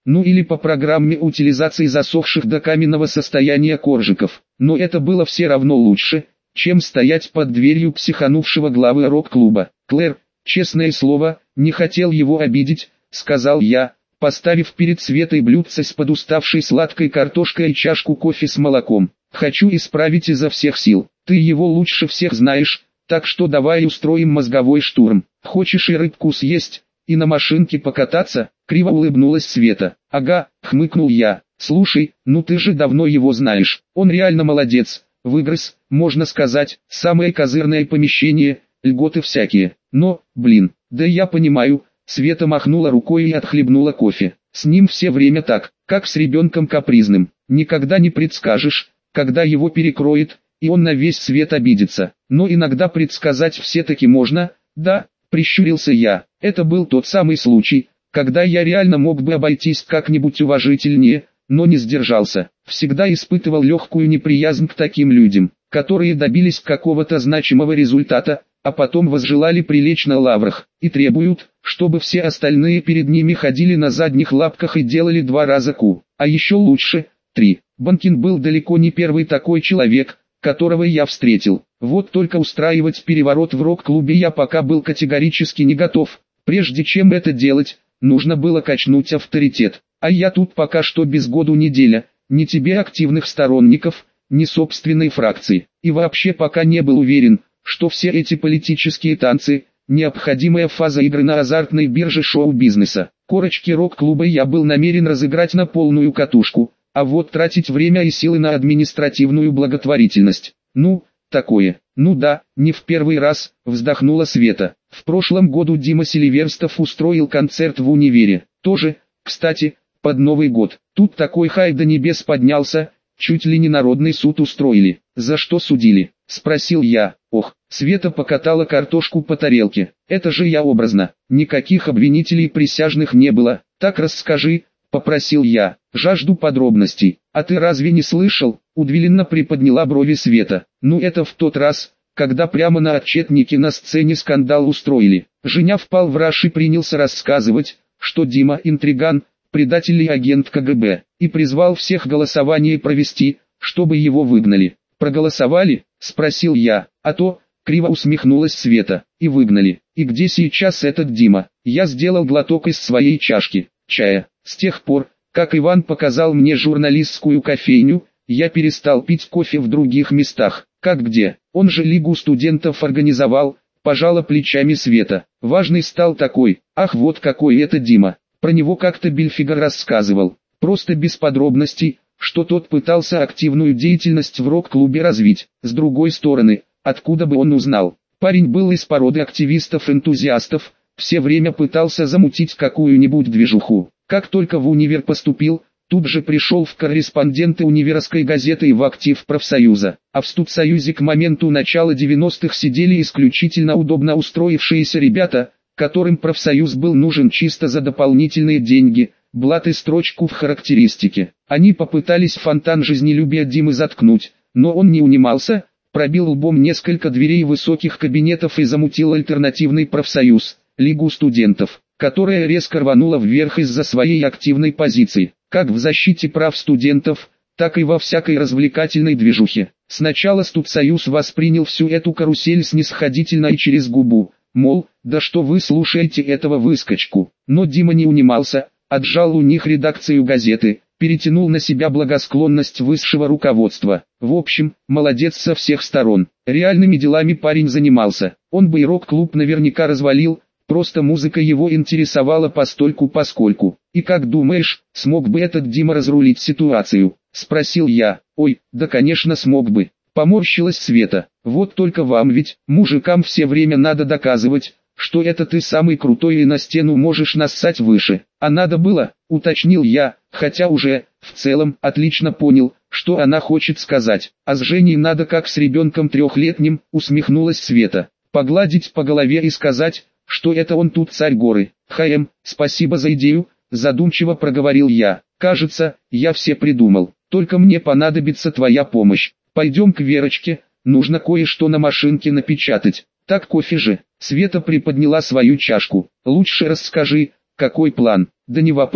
ну или по программе утилизации засохших до каменного состояния коржиков. Но это было все равно лучше, чем стоять под дверью психанувшего главы рок-клуба. «Клэр, честное слово, не хотел его обидеть», — сказал я, поставив перед Светой блюдце с подуставшей сладкой картошкой и чашку кофе с молоком. «Хочу исправить изо всех сил. Ты его лучше всех знаешь, так что давай устроим мозговой штурм. Хочешь и рыбку съесть, и на машинке покататься?» Криво улыбнулась Света. «Ага», — хмыкнул я. «Слушай, ну ты же давно его знаешь. Он реально молодец. Выгрыз, можно сказать, самое козырное помещение, льготы всякие. Но, блин, да я понимаю». Света махнула рукой и отхлебнула кофе. «С ним все время так, как с ребенком капризным. Никогда не предскажешь, когда его перекроет, и он на весь свет обидится. Но иногда предсказать все-таки можно, да?» — прищурился я. «Это был тот самый случай, когда я реально мог бы обойтись как-нибудь уважительнее, но не сдержался. Всегда испытывал легкую неприязнь к таким людям, которые добились какого-то значимого результата, а потом возжелали прилечь на лаврах, и требуют, чтобы все остальные перед ними ходили на задних лапках и делали два раза ку, а еще лучше, три. Банкин был далеко не первый такой человек, которого я встретил. Вот только устраивать переворот в рок-клубе я пока был категорически не готов. Прежде чем это делать, нужно было качнуть авторитет. А я тут пока что без году неделя, ни тебе активных сторонников, ни собственной фракции. И вообще пока не был уверен, что все эти политические танцы – необходимая фаза игры на азартной бирже шоу-бизнеса. Корочки рок-клуба я был намерен разыграть на полную катушку, а вот тратить время и силы на административную благотворительность. Ну, такое. Ну да, не в первый раз, вздохнула Света. В прошлом году Дима Селиверстов устроил концерт в универе. Тоже, кстати, под Новый год. Тут такой хай до небес поднялся, чуть ли не народный суд устроили. За что судили? Спросил я. Ох, Света покатала картошку по тарелке. Это же я образно. Никаких обвинителей присяжных не было. Так расскажи, попросил я. Жажду подробностей. А ты разве не слышал? Удивленно приподняла брови Света. Ну это в тот раз, когда прямо на отчетнике на сцене скандал устроили. Женя впал в раж и принялся рассказывать, что Дима интриган, предатель и агент ка гэ бэ, и призвал всех голосование провести, чтобы его выгнали. «Проголосовали?» – спросил я. «А то», – криво усмехнулась Света, – «и выгнали. И где сейчас этот Дима?» Я сделал глоток из своей чашки чая. С тех пор, как Иван показал мне журналистскую кофейню, я перестал пить кофе в других местах. Как где? Он же Лигу студентов организовал, пожала плечами Света. Важный стал такой. Ах, вот какой это Дима. Про него как-то Бельфига рассказывал. Просто без подробностей, что тот пытался активную деятельность в рок-клубе развить. С другой стороны, откуда бы он узнал? Парень был из породы активистов-энтузиастов, все время пытался замутить какую-нибудь движуху. Как только в универ поступил, тут же пришел в корреспонденты универской газеты и в актив профсоюза. А в студсоюзе к моменту начала девяностых сидели исключительно удобно устроившиеся ребята, которым профсоюз был нужен чисто за дополнительные деньги, блат и строчку в характеристике. Они попытались фонтан жизнелюбия Димы заткнуть, но он не унимался, пробил лбом несколько дверей высоких кабинетов и замутил альтернативный профсоюз, Лигу студентов, которая резко рванула вверх из-за своей активной позиции, как в защите прав студентов, так и во всякой развлекательной движухе. Сначала студсоюз воспринял всю эту карусель снисходительно и через губу, мол, да что вы слушаете этого выскочку. Но Дима не унимался, отжал у них редакцию газеты, перетянул на себя благосклонность высшего руководства. В общем, молодец со всех сторон. Реальными делами парень занимался. Он бы и рок-клуб наверняка развалил, просто музыка его интересовала постольку-поскольку. И как думаешь, смог бы этот Дима разрулить ситуацию? Спросил я. Ой, да конечно смог бы. Поморщилась Света. Вот только вам ведь, мужикам все время надо доказывать, что это ты самый крутой и на стену можешь нассать выше. А надо было, уточнил я, хотя уже, в целом, отлично понял, что она хочет сказать. А с Женей надо как с ребенком трехлетним, усмехнулась Света. Погладить по голове и сказать, что это он тут царь горы. Хаем, спасибо за идею, задумчиво проговорил я. Кажется, я все придумал, только мне понадобится твоя помощь. Пойдем к Верочке, нужно кое-что на машинке напечатать. Так кофе же. Света приподняла свою чашку. Лучше расскажи, какой план? Да не вопрос.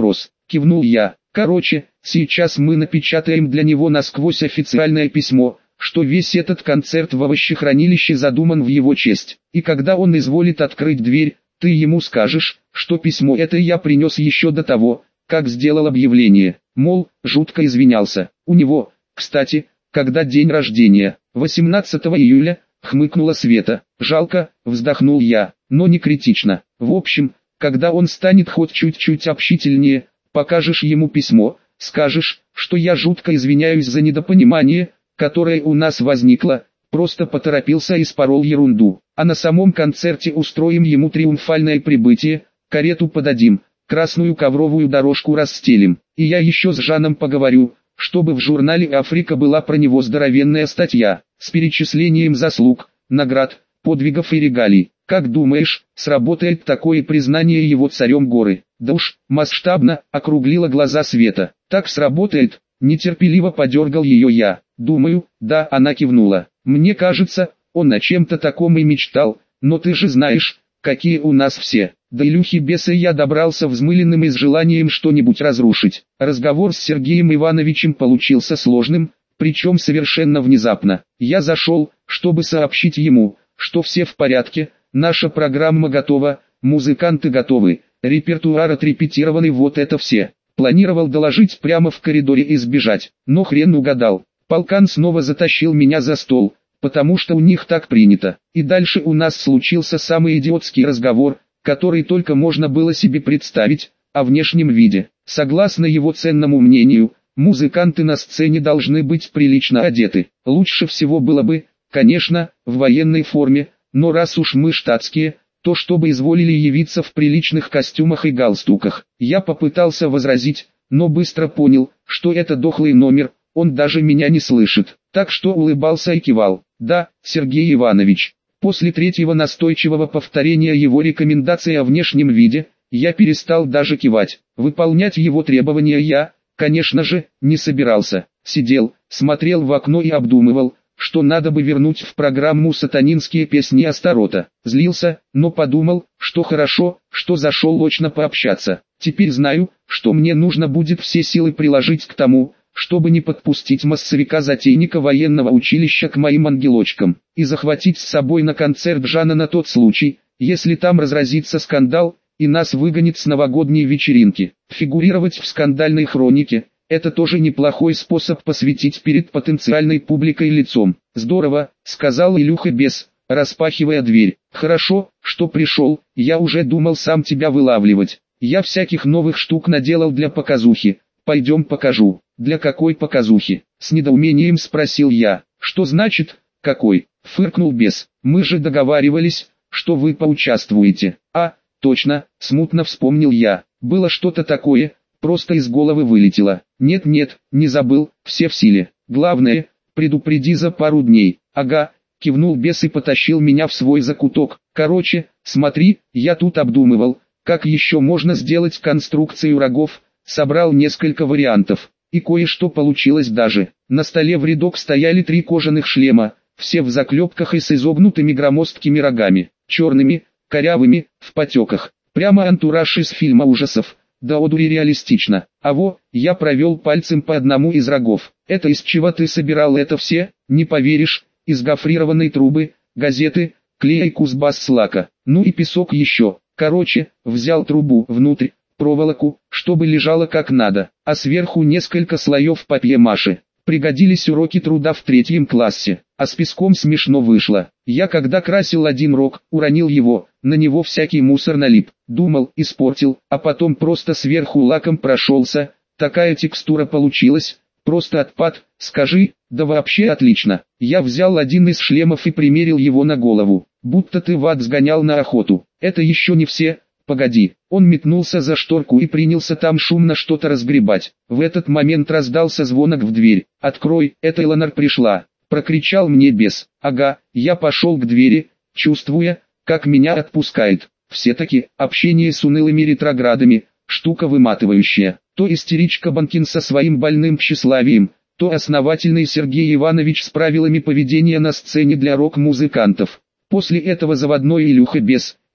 кивнул я. Короче, сейчас мы напечатаем для него насквозь официальное письмо, что весь этот концерт в овощехранилище задуман в его честь. И когда он изволит открыть дверь, ты ему скажешь, что письмо это я принес еще до того, как сделал объявление. Мол, жутко извинялся. У него, кстати, когда день рождения? восемнадцатого июля, хмыкнула Света. Жалко, вздохнул я, но не критично. В общем, когда он станет хоть чуть-чуть общительнее, покажешь ему письмо, скажешь, что я жутко извиняюсь за недопонимание, которое у нас возникло, просто поторопился и спорол ерунду. А на самом концерте устроим ему триумфальное прибытие, карету подадим, красную ковровую дорожку расстелим. И я еще с Жаном поговорю, чтобы в журнале «Африка» была про него здоровенная статья, с перечислением заслуг, наград, подвигов и регалий. Как думаешь, сработает такое признание его царем горы? Да уж, масштабно, округлила глаза Света. Так сработает, нетерпеливо подергал ее я. Думаю, да, она кивнула. Мне кажется, он о чем-то таком и мечтал, но ты же знаешь, какие у нас все. До Илюхи беса я добрался взмыленным и с желанием что-нибудь разрушить. Разговор с Сергеем Ивановичем получился сложным, причем совершенно внезапно. Я зашел, чтобы сообщить ему, что все в порядке, наша программа готова, музыканты готовы, репертуар отрепетированы, вот это все. Планировал доложить прямо в коридоре и сбежать, но хрен угадал. Полкан снова затащил меня за стол, потому что у них так принято. И дальше у нас случился самый идиотский разговор, который только можно было себе представить, о внешнем виде. Согласно его ценному мнению, музыканты на сцене должны быть прилично одеты. Лучше всего было бы, конечно, в военной форме, но раз уж мы штатские, то чтобы изволили явиться в приличных костюмах и галстуках. Я попытался возразить, но быстро понял, что это дохлый номер, он даже меня не слышит. Так что улыбался и кивал. Да, Сергей Иванович. После третьего настойчивого повторения его рекомендации о внешнем виде, я перестал даже кивать. Выполнять его требования я, конечно же, не собирался. Сидел, смотрел в окно и обдумывал, что надо бы вернуть в программу сатанинские песни Астарота. Злился, но подумал, что хорошо, что зашел очно пообщаться. Теперь знаю, что мне нужно будет все силы приложить к тому, чтобы не подпустить массовика-затейника военного училища к моим ангелочкам, и захватить с собой на концерт Жана на тот случай, если там разразится скандал, и нас выгонят с новогодней вечеринки. Фигурировать в скандальной хронике – это тоже неплохой способ посветить перед потенциальной публикой лицом. «Здорово», – сказал Илюха бес, распахивая дверь. «Хорошо, что пришел, я уже думал сам тебя вылавливать. Я всяких новых штук наделал для показухи, пойдем покажу». «Для какой показухи?» — с недоумением спросил я. «Что значит, какой?» — фыркнул бес. «Мы же договаривались, что вы поучаствуете». «А, точно», — смутно вспомнил я. «Было что-то такое, просто из головы вылетело». «Нет-нет, не забыл, все в силе. Главное, предупреди за пару дней». «Ага», — кивнул бес и потащил меня в свой закуток. «Короче, смотри, я тут обдумывал, как еще можно сделать конструкцию рогов, собрал несколько вариантов. И кое-что получилось даже. На столе в рядок стояли три кожаных шлема, все в заклепках и с изогнутыми громоздкими рогами, черными, корявыми, в потеках. Прямо антураж из фильма ужасов, да одури реалистично. А во, я провел пальцем по одному из рогов. «Это из чего ты собирал это все?» «Не поверишь, из гофрированной трубы, газеты, клея и кузбасс-лака, ну и песок еще. Короче, взял трубу внутрь, проволоку, чтобы лежало как надо, а сверху несколько слоев папье-маше. Пригодились уроки труда в третьем классе, а с песком смешно вышло. Я когда красил один рог, уронил его, на него всякий мусор налип, думал, испортил, а потом просто сверху лаком прошелся, такая текстура получилась, просто отпад, скажи, да вообще отлично. Я взял один из шлемов и примерил его на голову, будто ты в ад сгонял на охоту. Это еще не все. Погоди, он метнулся за шторку и принялся там шумно что-то разгребать. В этот момент раздался звонок в дверь. «Открой, это Элонар пришла!» — прокричал мне бес. «Ага», я пошел к двери, чувствуя, как меня отпускает. Все-таки, общение с унылыми ретроградами, штука выматывающая. То истеричка Банкин со своим больным тщеславием, то основательный Сергей Иванович с правилами поведения на сцене для рок-музыкантов. После этого заводной Илюха бес,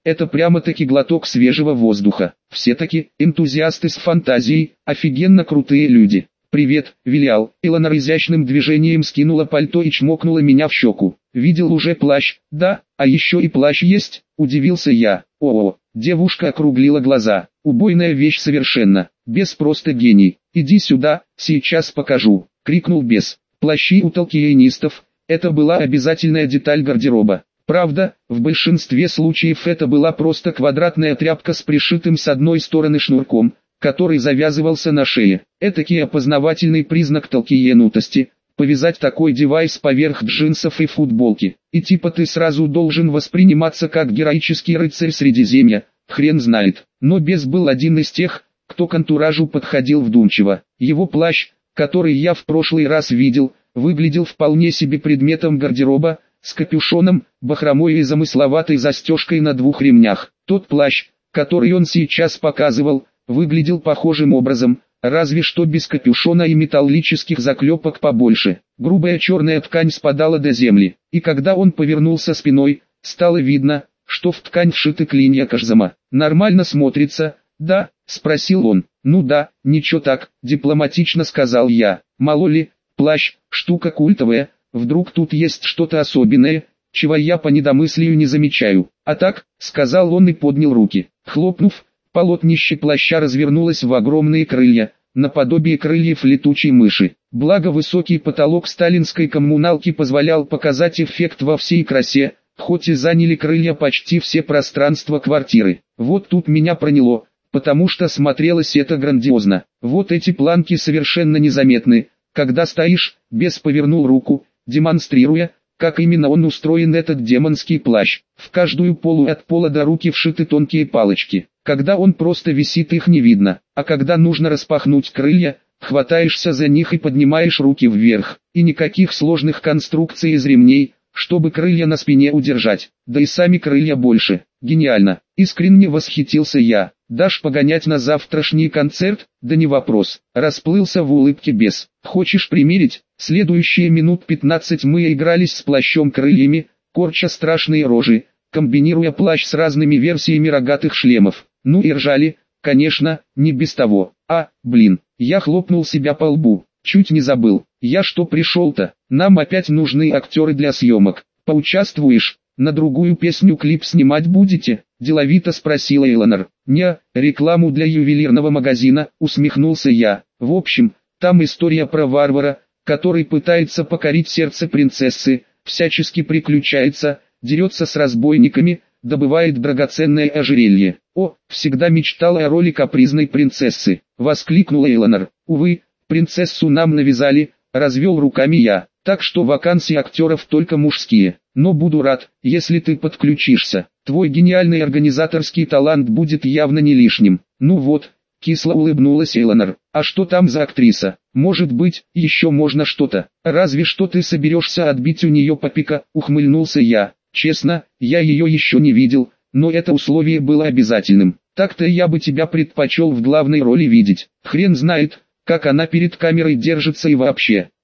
это прямо-таки глоток свежего воздуха. Все-таки, энтузиасты с фантазией, офигенно крутые люди. «Привет, Вилиал». Эланор изящным движением скинула пальто и чмокнула меня в щеку. «Видел уже плащ?» «Да, а еще и плащ есть?» – удивился я. «О-о». Девушка округлила глаза. «Убойная вещь совершенно. Бес просто гений. Иди сюда, сейчас покажу», – крикнул бес. Плащи у толкиенистов – это была обязательная деталь гардероба. Правда, в большинстве случаев это была просто квадратная тряпка с пришитым с одной стороны шнурком, который завязывался на шее. Этакий опознавательный признак толкиенутости – повязать такой девайс поверх джинсов и футболки. И типа ты сразу должен восприниматься как героический рыцарь Средиземья, хрен знает. Но бес был один из тех, кто к антуражу подходил вдумчиво. Его плащ, который я в прошлый раз видел, выглядел вполне себе предметом гардероба, с капюшоном, бахромой и замысловатой застежкой на двух ремнях. Тот плащ, который он сейчас показывал, выглядел похожим образом, разве что без капюшона и металлических заклепок побольше. Грубая черная ткань спадала до земли, и когда он повернулся спиной, стало видно, что в ткань вшиты клинья кашзама. «Нормально смотрится, да?» – спросил он. «Ну да, ничего так», – дипломатично сказал я. «Мало ли, плащ – штука культовая, вдруг тут есть что-то особенное, чего я по недомыслию не замечаю. А так», – сказал он и поднял руки. Хлопнув, полотнище плаща развернулось в огромные крылья, наподобие крыльев летучей мыши. Благо высокий потолок сталинской коммуналки позволял показать эффект во всей красе, хоть и заняли крылья почти все пространства квартиры. Вот тут меня проняло, потому что смотрелось это грандиозно. Вот эти планки совершенно незаметны, когда стоишь. Бес повернул руку, демонстрируя, как именно он устроен, этот демонский плащ. В каждую полу от пола до руки вшиты тонкие палочки. Когда он просто висит, их не видно, а когда нужно распахнуть крылья, хватаешься за них и поднимаешь руки вверх. И никаких сложных конструкций из ремней, чтобы крылья на спине удержать, да и сами крылья больше. Гениально, искренне восхитился я. «Дашь погонять на завтрашний концерт?» «Да не вопрос», расплылся в улыбке бес. «Хочешь примерить?» Следующие минут пятнадцать мы игрались с плащом-крыльями, корча страшные рожи, комбинируя плащ с разными версиями рогатых шлемов. Ну и ржали, конечно, не без того. А, блин, я хлопнул себя по лбу. Чуть не забыл. Я что пришел-то? Нам опять нужны актеры для съемок. Поучаствуешь? На другую песню клип снимать будете? Деловито спросила Эланор. Не, рекламу для ювелирного магазина, усмехнулся я. В общем, там история про варвара, который пытается покорить сердце принцессы, всячески приключается, дерется с разбойниками, добывает драгоценное ожерелье. О, всегда мечтала о роли капризной принцессы, воскликнула Эланор. Увы, принцессу нам навязали, развел руками я, так что вакансии актеров только мужские. Но буду рад, если ты подключишься. Твой гениальный организаторский талант будет явно не лишним. Ну вот, кисло улыбнулась Эланор. А что там за актриса? Может быть, еще можно что-то. Разве что ты соберешься отбить у нее Папика, ухмыльнулся я. Честно, я ее еще не видел, но это условие было обязательным. Так-то я бы тебя предпочел в главной роли видеть. Хрен знает, как она перед камерой держится и вообще.